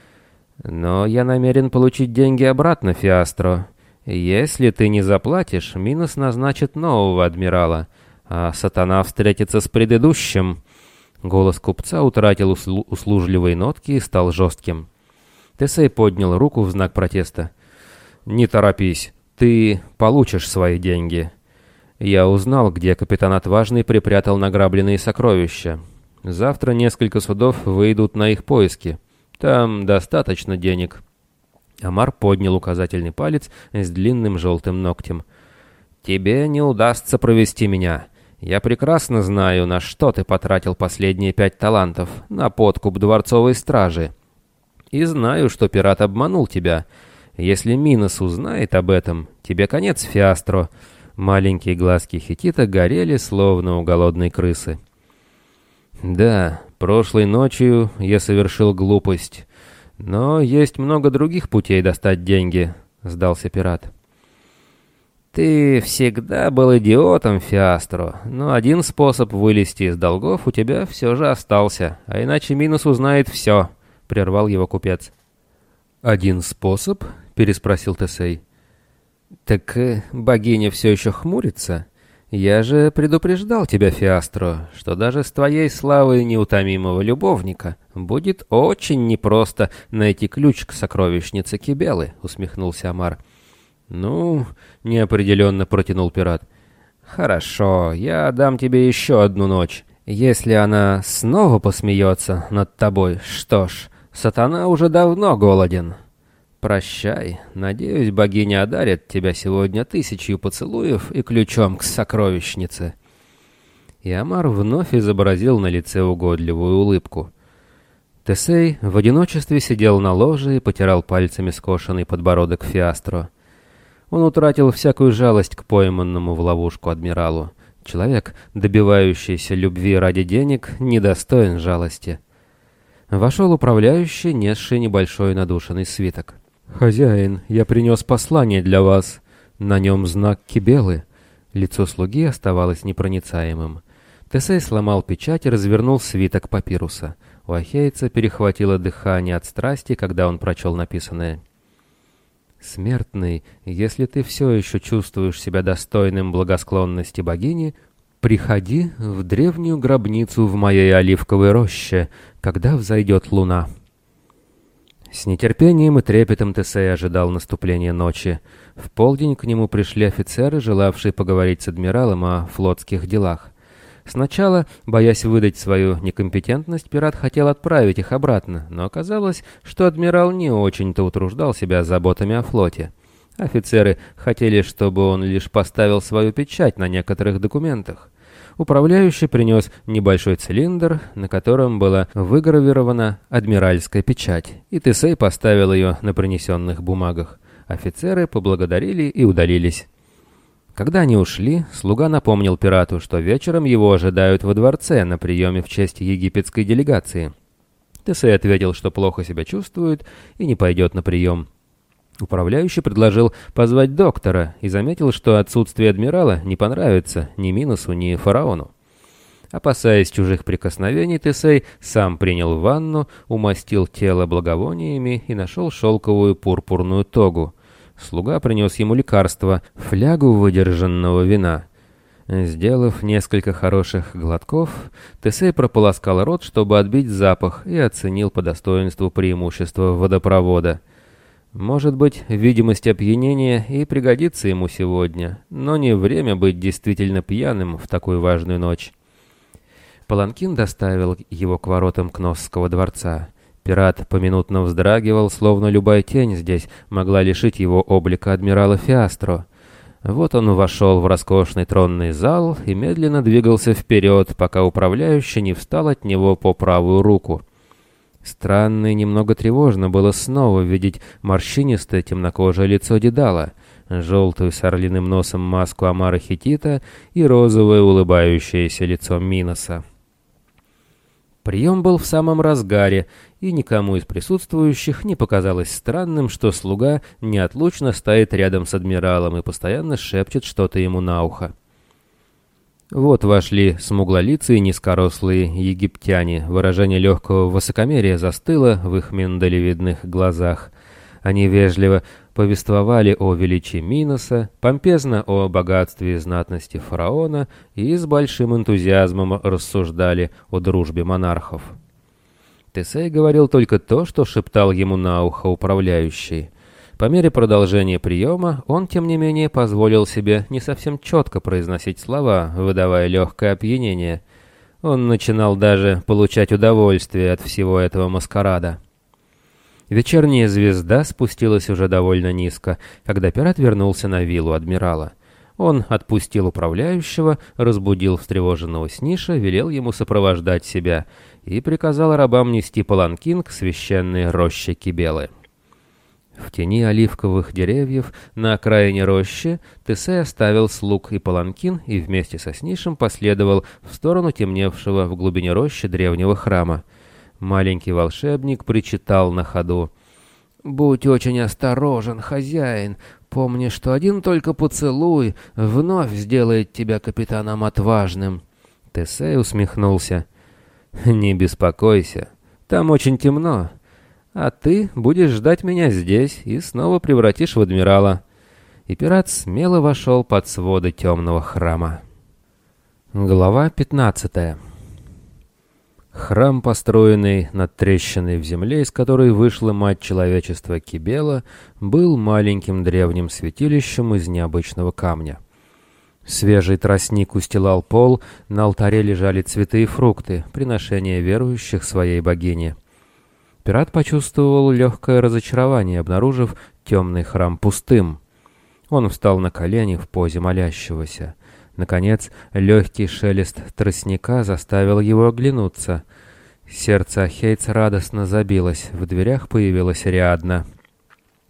Но я намерен получить деньги обратно, Фиастро. Если ты не заплатишь, Минос назначит нового адмирала, а сатана встретится с предыдущим». Голос купца утратил услужливые нотки и стал жестким. Тесей поднял руку в знак протеста. «Не торопись, ты получишь свои деньги. Я узнал, где капитан Отважный припрятал награбленные сокровища. Завтра несколько судов выйдут на их поиски. Там достаточно денег». Амар поднял указательный палец с длинным желтым ногтем. «Тебе не удастся провести меня. Я прекрасно знаю, на что ты потратил последние 5 талантов, на подкуп дворцовой стражи. И знаю, что пират обманул тебя. Если Минос узнает об этом, тебе конец, Фиастро». Маленькие глазки Хетита горели, словно у голодной крысы. «Да, прошлой ночью я совершил глупость, но есть много других путей достать деньги», — сдался пират. «Ты всегда был идиотом, Фиастро, но один способ вылезти из долгов у тебя все же остался, а иначе Минос узнает все», — прервал его купец. «Один способ?» — переспросил Тесей. «Так богиня все еще хмурится? Я же предупреждал тебя, Фиастро, что даже с твоей славой неутомимого любовника будет очень непросто найти ключ к сокровищнице Кибелы», — усмехнулся Амар. «Ну, — неопределенно протянул пират. — Хорошо, я дам тебе еще одну ночь. Если она снова посмеется над тобой, что ж, сатана уже давно голоден. Прощай, надеюсь, богиня одарит тебя сегодня 1000 поцелуев и ключом к сокровищнице». И Амар вновь изобразил на лице угодливую улыбку. Тесей в одиночестве сидел на ложе и потирал пальцами скошенный подбородок Фиастро. Он утратил всякую жалость к пойманному в ловушку адмиралу. Человек, добивающийся любви ради денег, недостоин жалости. Вошел управляющий, несший небольшой надушенный свиток. «Хозяин, я принес послание для вас. На нем знак Кибелы». Лицо слуги оставалось непроницаемым. Тесей сломал печать и развернул свиток папируса. У ахейца перехватило дыхание от страсти, когда он прочел написанное. «Смертный, если ты все еще чувствуешь себя достойным благосклонности богини, приходи в древнюю гробницу в моей оливковой роще, когда взойдет луна». С нетерпением и трепетом Тесей ожидал наступления ночи. В полдень к нему пришли офицеры, желавшие поговорить с адмиралом о флотских делах. Сначала, боясь выдать свою некомпетентность, пират хотел отправить их обратно, но оказалось, что адмирал не очень-то утруждал себя заботами о флоте. Офицеры хотели, чтобы он лишь поставил свою печать на некоторых документах. Управляющий принес небольшой цилиндр, на котором была выгравирована адмиральская печать, и Тесей поставил ее на принесенных бумагах. Офицеры поблагодарили и удалились. Когда они ушли, слуга напомнил пирату, что вечером его ожидают во дворце на приеме в честь египетской делегации. Тесей ответил, что плохо себя чувствует и не пойдет на прием. Управляющий предложил позвать доктора и заметил, что отсутствие адмирала не понравится ни Миносу, ни фараону. Опасаясь чужих прикосновений, Тесей сам принял ванну, умастил тело благовониями и нашел шелковую пурпурную тогу. Слуга принес ему лекарство, флягу выдержанного вина. Сделав несколько хороших глотков, Тесей прополоскал рот, чтобы отбить запах, и оценил по достоинству преимущества водопровода. Может быть, видимость опьянения и пригодится ему сегодня, но не время быть действительно пьяным в такую важную ночь. Паланкин доставил его к воротам Кносского дворца. Пират поминутно вздрагивал, словно любая тень здесь могла лишить его облика адмирала Фиастро. Вот он вошел в роскошный тронный зал и медленно двигался вперед, пока управляющий не встал от него по правую руку. Странно и немного тревожно было снова видеть морщинистое темнокожее лицо Дедала, желтую с орлиным носом маску Амара Хетита и розовое улыбающееся лицо Миноса. Прием был в самом разгаре, и никому из присутствующих не показалось странным, что слуга неотлучно стоит рядом с адмиралом и постоянно шепчет что-то ему на ухо. Вот вошли смуглолицые низкорослые египтяне. Выражение легкого высокомерия застыло в их миндалевидных глазах. Они вежливо повествовали о величии Миноса, помпезно о богатстве и знатности фараона и с большим энтузиазмом рассуждали о дружбе монархов. Тесей говорил только то, что шептал ему на ухо управляющий. По мере продолжения приема он, тем не менее, позволил себе не совсем четко произносить слова, выдавая легкое опьянение. Он начинал даже получать удовольствие от всего этого маскарада. Вечерняя звезда спустилась уже довольно низко, когда пират вернулся на виллу адмирала. Он отпустил управляющего, разбудил встревоженного Сниша, велел ему сопровождать себя и приказал рабам нести паланкин к священной роще Кибелы. В тени оливковых деревьев на окраине рощи Тесей оставил слуг и паланкин и вместе со Снишем последовал в сторону темневшего в глубине рощи древнего храма. Маленький волшебник причитал на ходу: «Будь очень осторожен, хозяин. Помни, что один только поцелуй вновь сделает тебя капитаном отважным». Тесей усмехнулся. «Не беспокойся, там очень темно. А ты будешь ждать меня здесь и снова превратишь в адмирала». И пират смело вошел под своды темного храма. Глава 15. Храм, построенный над трещиной в земле, из которой вышла мать человечества Кибела, был маленьким древним святилищем из необычного камня. Свежий тростник устилал пол, на алтаре лежали цветы и фрукты, приношения верующих своей богине. Пират почувствовал легкое разочарование, обнаружив темный храм пустым. Он встал на колени в позе молящегося. Наконец, легкий шелест тростника заставил его оглянуться. Сердце ахейца радостно забилось, в дверях появилась Ариадна.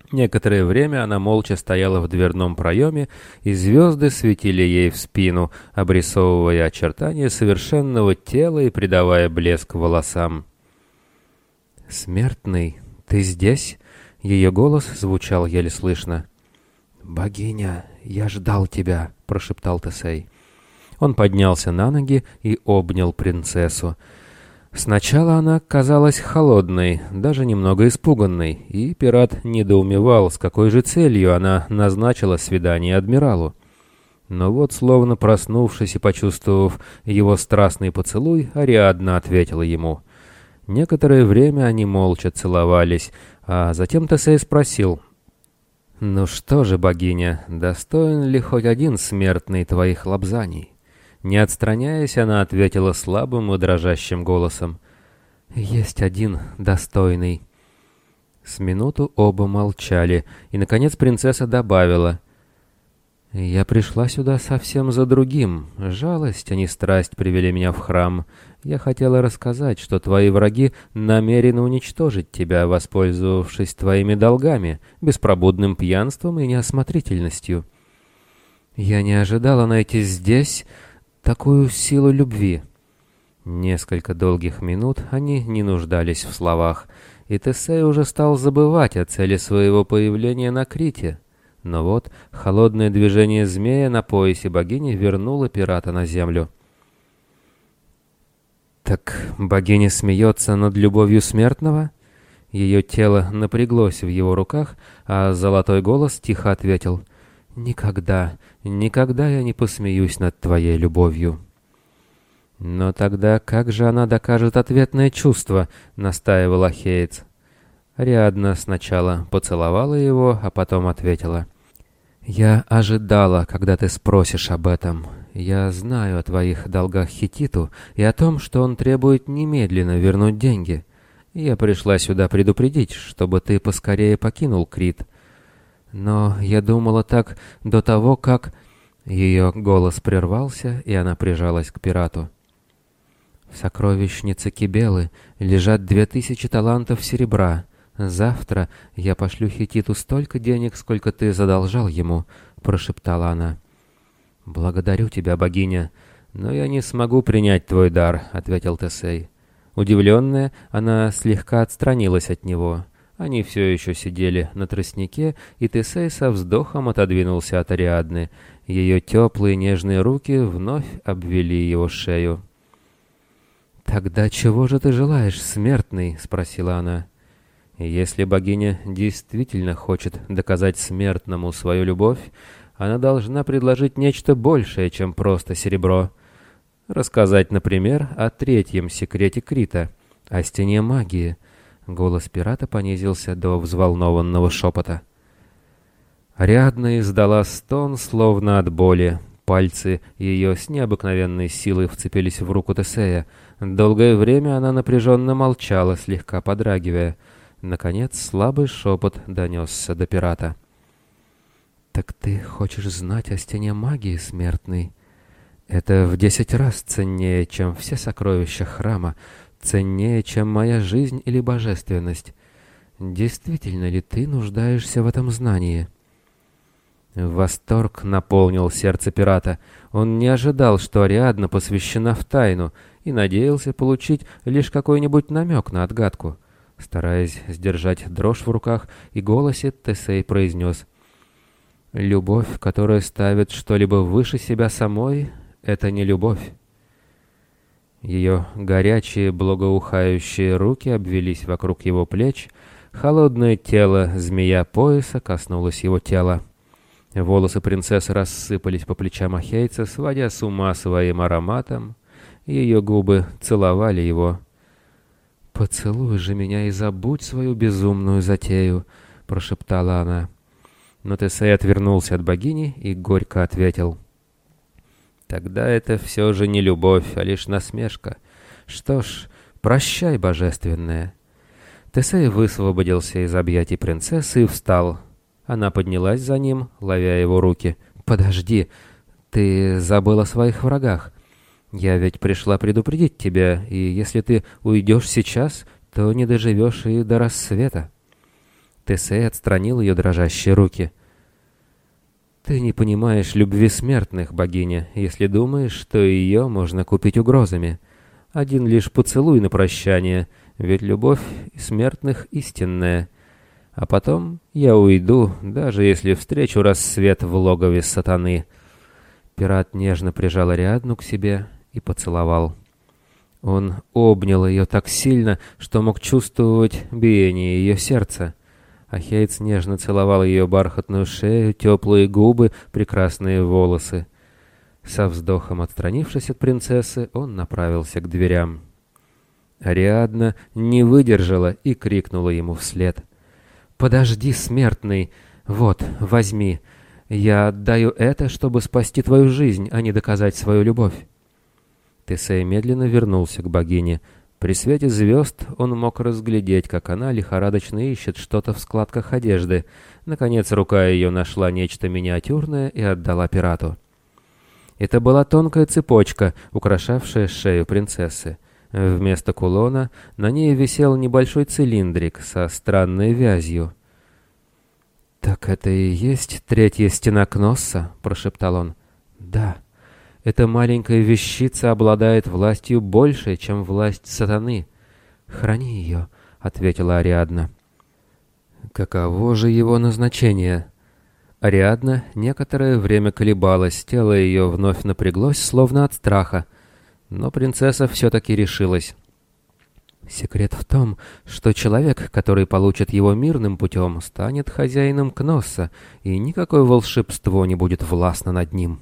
Некоторое время она молча стояла в дверном проеме, и звезды светили ей в спину, обрисовывая очертания совершенного тела и придавая блеск волосам. «Смертный, ты здесь?» Ее голос звучал еле слышно. «Богиня, я ждал тебя», — прошептал Тесей. Он поднялся на ноги и обнял принцессу. Сначала она казалась холодной, даже немного испуганной, и пират недоумевал, с какой же целью она назначила свидание адмиралу. Но вот, словно проснувшись и почувствовав его страстный поцелуй, Ариадна ответила ему. Некоторое время они молча целовались, а затем Тесей спросил: «Ну что же, богиня, достоин ли хоть один смертный твоих лобзаний?» Не отстраняясь, она ответила слабым и дрожащим голосом: «Есть один достойный». С минуту оба молчали, и, наконец, принцесса добавила: «Я пришла сюда совсем за другим. Жалость, а не страсть привели меня в храм. Я хотела рассказать, что твои враги намерены уничтожить тебя, воспользовавшись твоими долгами, беспробудным пьянством и неосмотрительностью. Я не ожидала найти здесь такую силу любви». Несколько долгих минут они не нуждались в словах, и Тесей уже стал забывать о цели своего появления на Крите. Но вот холодное движение змея на поясе богини вернуло пирата на землю. «Так богиня смеется над любовью смертного?» Ее тело напряглось в его руках, а золотой голос тихо ответил: «Никогда, никогда я не посмеюсь над твоей любовью». «Но тогда как же она докажет ответное чувство?» — настаивал Ахеец. Ариадна сначала поцеловала его, а потом ответила: «Я ожидала, когда ты спросишь об этом. Я знаю о твоих долгах Хетиту и о том, что он требует немедленно вернуть деньги. Я пришла сюда предупредить, чтобы ты поскорее покинул Крит. Но я думала так до того, как...» Ее голос прервался, и она прижалась к пирату. «В сокровищнице Кибелы лежат 2000 талантов серебра. Завтра я пошлю Хетиту столько денег, сколько ты задолжал ему», — прошептала она. «Благодарю тебя, богиня, но я не смогу принять твой дар», — ответил Тесей. Удивленная, она слегка отстранилась от него. Они все еще сидели на тростнике, и Тесей со вздохом отодвинулся от Ариадны. Ее теплые нежные руки вновь обвели его шею. «Тогда чего же ты желаешь, смертный?» — спросила она. «Если богиня действительно хочет доказать смертному свою любовь, она должна предложить нечто большее, чем просто серебро. Рассказать, например, о третьем секрете Крита, о стене магии». Голос пирата понизился до взволнованного шепота. Ариадна издала стон, словно от боли. Пальцы ее с необыкновенной силой вцепились в руку Тесея. Долгое время она напряженно молчала, слегка подрагивая. Наконец слабый шепот донесся до пирата. «Так ты хочешь знать о стене магии, смертный? Это в 10 раз ценнее, чем все сокровища храма, ценнее, чем моя жизнь или божественность. Действительно ли ты нуждаешься в этом знании?» Восторг наполнил сердце пирата. Он не ожидал, что Ариадна посвящена в тайну, и надеялся получить лишь какой-нибудь намек на отгадку. Стараясь сдержать дрожь в руках и голосе, Тесей произнес: «Любовь, которая ставит что-либо выше себя самой, — это не любовь». Ее горячие, благоухающие руки обвелись вокруг его плеч, холодное тело змея пояса коснулось его тела. Волосы принцессы рассыпались по плечам Ахейца, сводя с ума своим ароматом. Ее губы целовали его. «Поцелуй же меня и забудь свою безумную затею», — прошептала она. Но Тесей отвернулся от богини и горько ответил: «Тогда это все же не любовь, а лишь насмешка. Что ж, прощай, божественная». Тесей высвободился из объятий принцессы и встал. Она поднялась за ним, ловя его руки. «Подожди, ты забыл о своих врагах. Я ведь пришла предупредить тебя, и если ты уйдешь сейчас, то не доживешь и до рассвета». Тесей отстранил ее дрожащие руки. «Ты не понимаешь любви смертных, богиня, если думаешь, что ее можно купить угрозами. Один лишь поцелуй на прощание, ведь любовь смертных истинная. А потом я уйду, даже если встречу рассвет в логове сатаны». Пират нежно прижал Ариадну к себе и поцеловал. Он обнял ее так сильно, что мог чувствовать биение ее сердца. Ахейц нежно целовал ее бархатную шею, теплые губы, прекрасные волосы. Со вздохом отстранившись от принцессы, он направился к дверям. Ариадна не выдержала и крикнула ему вслед: «Подожди, смертный! Вот, возьми! Я отдаю это, чтобы спасти твою жизнь, а не доказать свою любовь!» Тесей медленно вернулся к богине. При свете звезд он мог разглядеть, как она лихорадочно ищет что-то в складках одежды. Наконец рука ее нашла нечто миниатюрное и отдала пирату. Это была тонкая цепочка, украшавшая шею принцессы. Вместо кулона на ней висел небольшой цилиндрик со странной вязью. «Так это и есть третья стена Кносса?» — прошептал он. «Да». Эта маленькая вещица обладает властью большей, чем власть сатаны. Храни ее, — ответила Ариадна. Каково же его назначение? Ариадна некоторое время колебалась, тело ее вновь напряглось, словно от страха. Но принцесса все-таки решилась. Секрет в том, что человек, который получит его мирным путем, станет хозяином Кносса, и никакое волшебство не будет властно над ним.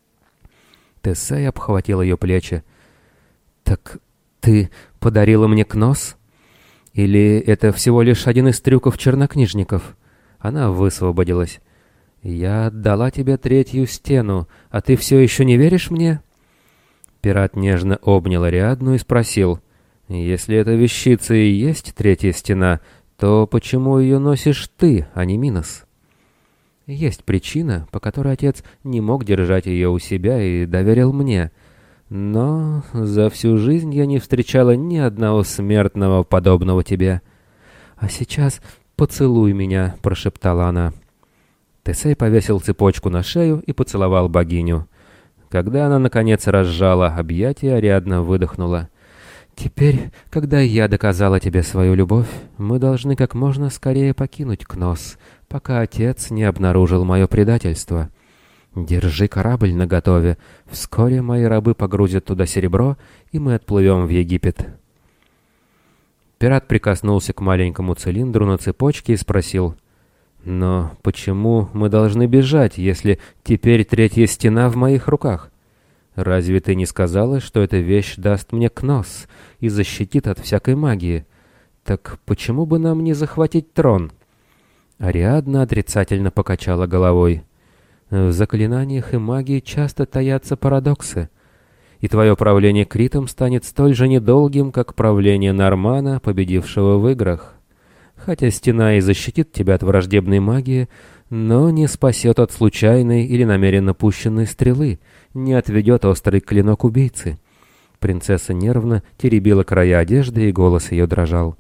Тесей обхватил ее плечи. «Так ты подарила мне Кносс? Или это всего лишь один из трюков чернокнижников?» Она высвободилась. «Я отдала тебе третью стену, а ты все еще не веришь мне?» Пират нежно обнял Ариадну и спросил: «Если эта вещица и есть третья стена, то почему ее носишь ты, а не Минос?» «Есть причина, по которой отец не мог держать ее у себя и доверил мне. Но за всю жизнь я не встречала ни одного смертного, подобного тебе. А сейчас поцелуй меня», — прошептала она. Тесей повесил цепочку на шею и поцеловал богиню. Когда она, наконец, разжала объятия, Ариадна выдохнула. «Теперь, когда я доказала тебе свою любовь, мы должны как можно скорее покинуть Кносс, пока отец не обнаружил мое предательство. Держи корабль наготове. Вскоре мои рабы погрузят туда серебро, и мы отплывем в Египет». Пират прикоснулся к маленькому цилиндру на цепочке и спросил: «Но почему мы должны бежать, если теперь третья стена в моих руках? Разве ты не сказала, что эта вещь даст мне Кносс и защитит от всякой магии? Так почему бы нам не захватить трон?» Ариадна отрицательно покачала головой. «В заклинаниях и магии часто таятся парадоксы, и твое правление Критом станет столь же недолгим, как правление Нормана, победившего в играх. Хотя стена и защитит тебя от враждебной магии, но не спасет от случайной или намеренно пущенной стрелы, не отведет острый клинок убийцы». Принцесса нервно теребила края одежды, и голос ее дрожал.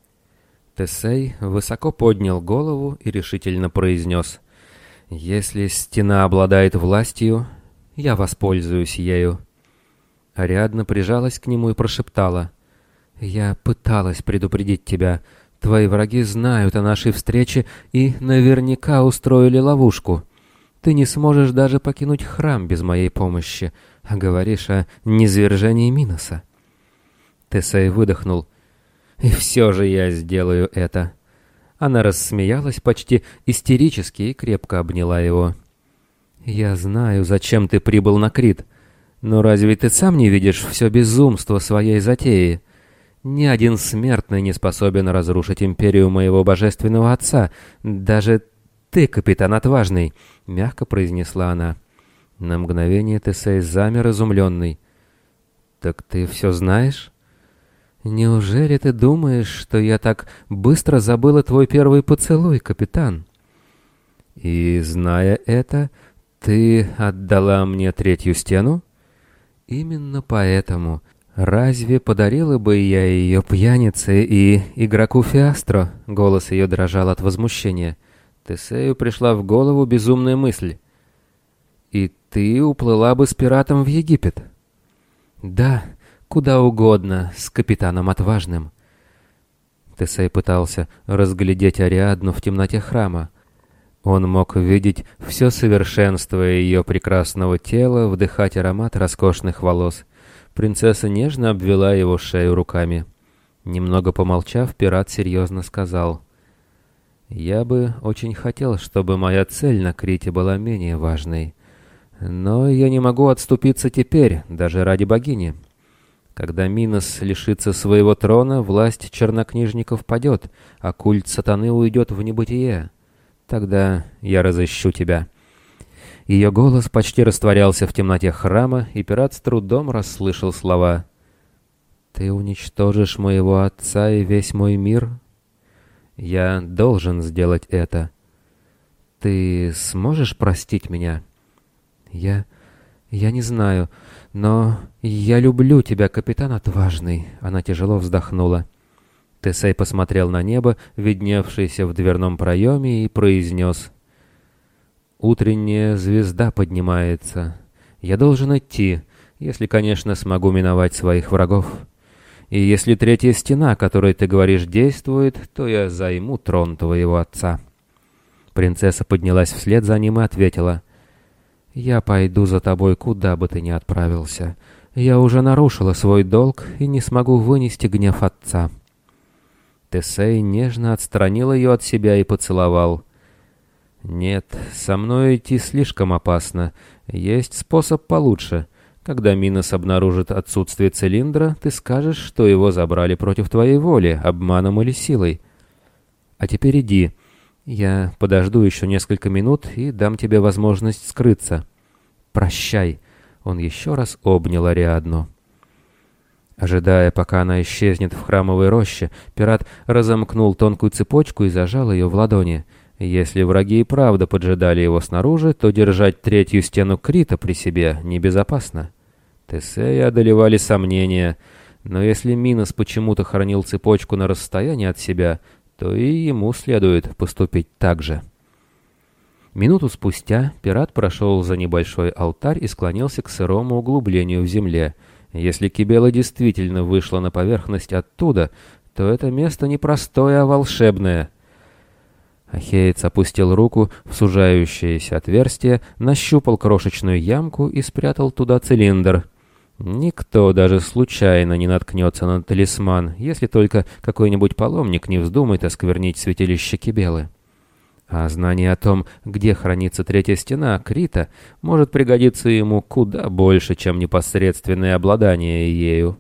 Тесей высоко поднял голову и решительно произнес: «Если стена обладает властью, я воспользуюсь ею». Ариадна прижалась к нему и прошептала: «Я пыталась предупредить тебя. Твои враги знают о нашей встрече и наверняка устроили ловушку. Ты не сможешь даже покинуть храм без моей помощи, а говоришь о низвержении Миноса». Тесей выдохнул: «И все же я сделаю это». Она рассмеялась почти истерически и крепко обняла его. «Я знаю, зачем ты прибыл на Крит, но разве ты сам не видишь все безумство своей затеи? Ни один смертный не способен разрушить империю моего божественного отца, даже ты, капитан Отважный», — мягко произнесла она. На мгновение Тесей замер изумленный. «Так ты все знаешь? Неужели ты думаешь, что я так быстро забыла твой первый поцелуй, капитан? И, зная это, ты отдала мне третью стену? Именно поэтому «Разве подарила бы я ее пьянице и игроку Фиастро?» Голос ее дрожал от возмущения. Тесею пришла в голову безумная мысль. «И ты уплыла бы с пиратом в Египет?» «Да, куда угодно, с капитаном Отважным». Тесей пытался разглядеть Ариадну в темноте храма. Он мог видеть все совершенство ее прекрасного тела, вдыхать аромат роскошных волос. Принцесса нежно обвела его шею руками. Немного помолчав, пират серьезно сказал: «Я бы очень хотел, чтобы моя цель на Крите была менее важной. Но я не могу отступиться теперь, даже ради богини. Когда Минос лишится своего трона, власть чернокнижников падет, а культ сатаны уйдет в небытие. Тогда я разыщу тебя». Ее голос почти растворялся в темноте храма, и пират с трудом расслышал слова: «Ты уничтожишь моего отца и весь мой мир? Я должен сделать это. Ты сможешь простить меня?» Я не знаю, но я люблю тебя, капитан Отважный». Она тяжело вздохнула. Тесей посмотрел на небо, видневшееся в дверном проеме, и произнес: «Утренняя звезда поднимается. Я должен идти, если, конечно, смогу миновать своих врагов. И если третья стена, о которой ты говоришь, действует, то я займу трон твоего отца». Принцесса поднялась вслед за ним и ответила: «Я пойду за тобой, куда бы ты ни отправился. Я уже нарушила свой долг и не смогу вынести гнев отца». Тесей нежно отстранил ее от себя и поцеловал. «Нет, со мной идти слишком опасно. Есть способ получше. Когда Минос обнаружит отсутствие цилиндра, ты скажешь, что его забрали против твоей воли, обманом или силой. А теперь иди. Я подожду еще несколько минут и дам тебе возможность скрыться. Прощай». Он еще раз обнял Ариадну. Ожидая, пока она исчезнет в храмовой роще, пират разомкнул тонкую цепочку и зажал ее в ладони. Если враги и правда поджидали его снаружи, то держать третью стену Крита при себе небезопасно. Тесея одолевали сомнения, но если Минос почему-то хранил цепочку на расстоянии от себя, то и ему следует поступить так же. Минуту спустя пират прошел за небольшой алтарь и склонился к сырому углублению в земле. Если Кибела действительно вышла на поверхность оттуда, то это место не простое, а волшебное. Ахеец опустил руку в сужающееся отверстие, нащупал крошечную ямку и спрятал туда цилиндр. Никто даже случайно не наткнется на талисман, если только какой-нибудь паломник не вздумает осквернить святилище Кибелы. А знание о том, где хранится третья стена Крита, может пригодиться ему куда больше, чем непосредственное обладание ею.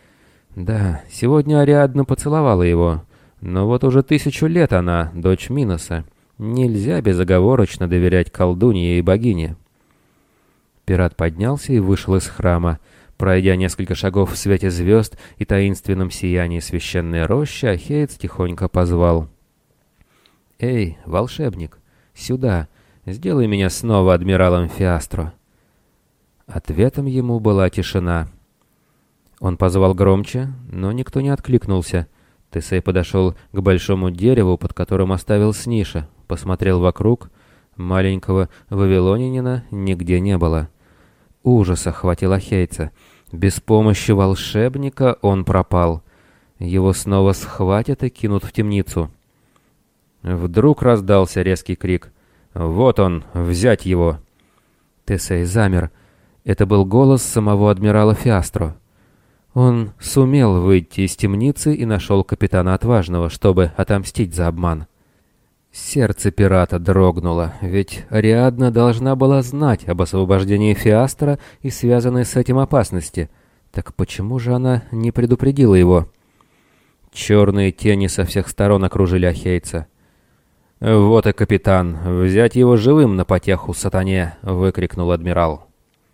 Да, сегодня Ариадна поцеловала его, но вот уже 1000 лет она, дочь Миноса. Нельзя безоговорочно доверять колдунье и богине. Пират поднялся и вышел из храма. Пройдя несколько шагов в свете звезд и таинственном сиянии священной рощи, Ахеец тихонько позвал: «Эй, волшебник, сюда, сделай меня снова адмиралом Фиастро». Ответом ему была тишина. Он позвал громче, но никто не откликнулся. Тесей подошел к большому дереву, под которым оставил Сниша, посмотрел вокруг. Маленького вавилонянина нигде не было. Ужас охватил ахейца. Без помощи волшебника он пропал. Его снова схватят и кинут в темницу. Вдруг раздался резкий крик: «Вот он! Взять его!» Тесей замер. Это был голос самого адмирала Фиастро. Он сумел выйти из темницы и нашел капитана Отважного, чтобы отомстить за обман. Сердце пирата дрогнуло, ведь Ариадна должна была знать об освобождении Фиастро и связанной с этим опасности. Так почему же она не предупредила его? Черные тени со всех сторон окружили ахейца. «Вот и капитан! Взять его живым на потеху сатане!» — выкрикнул адмирал.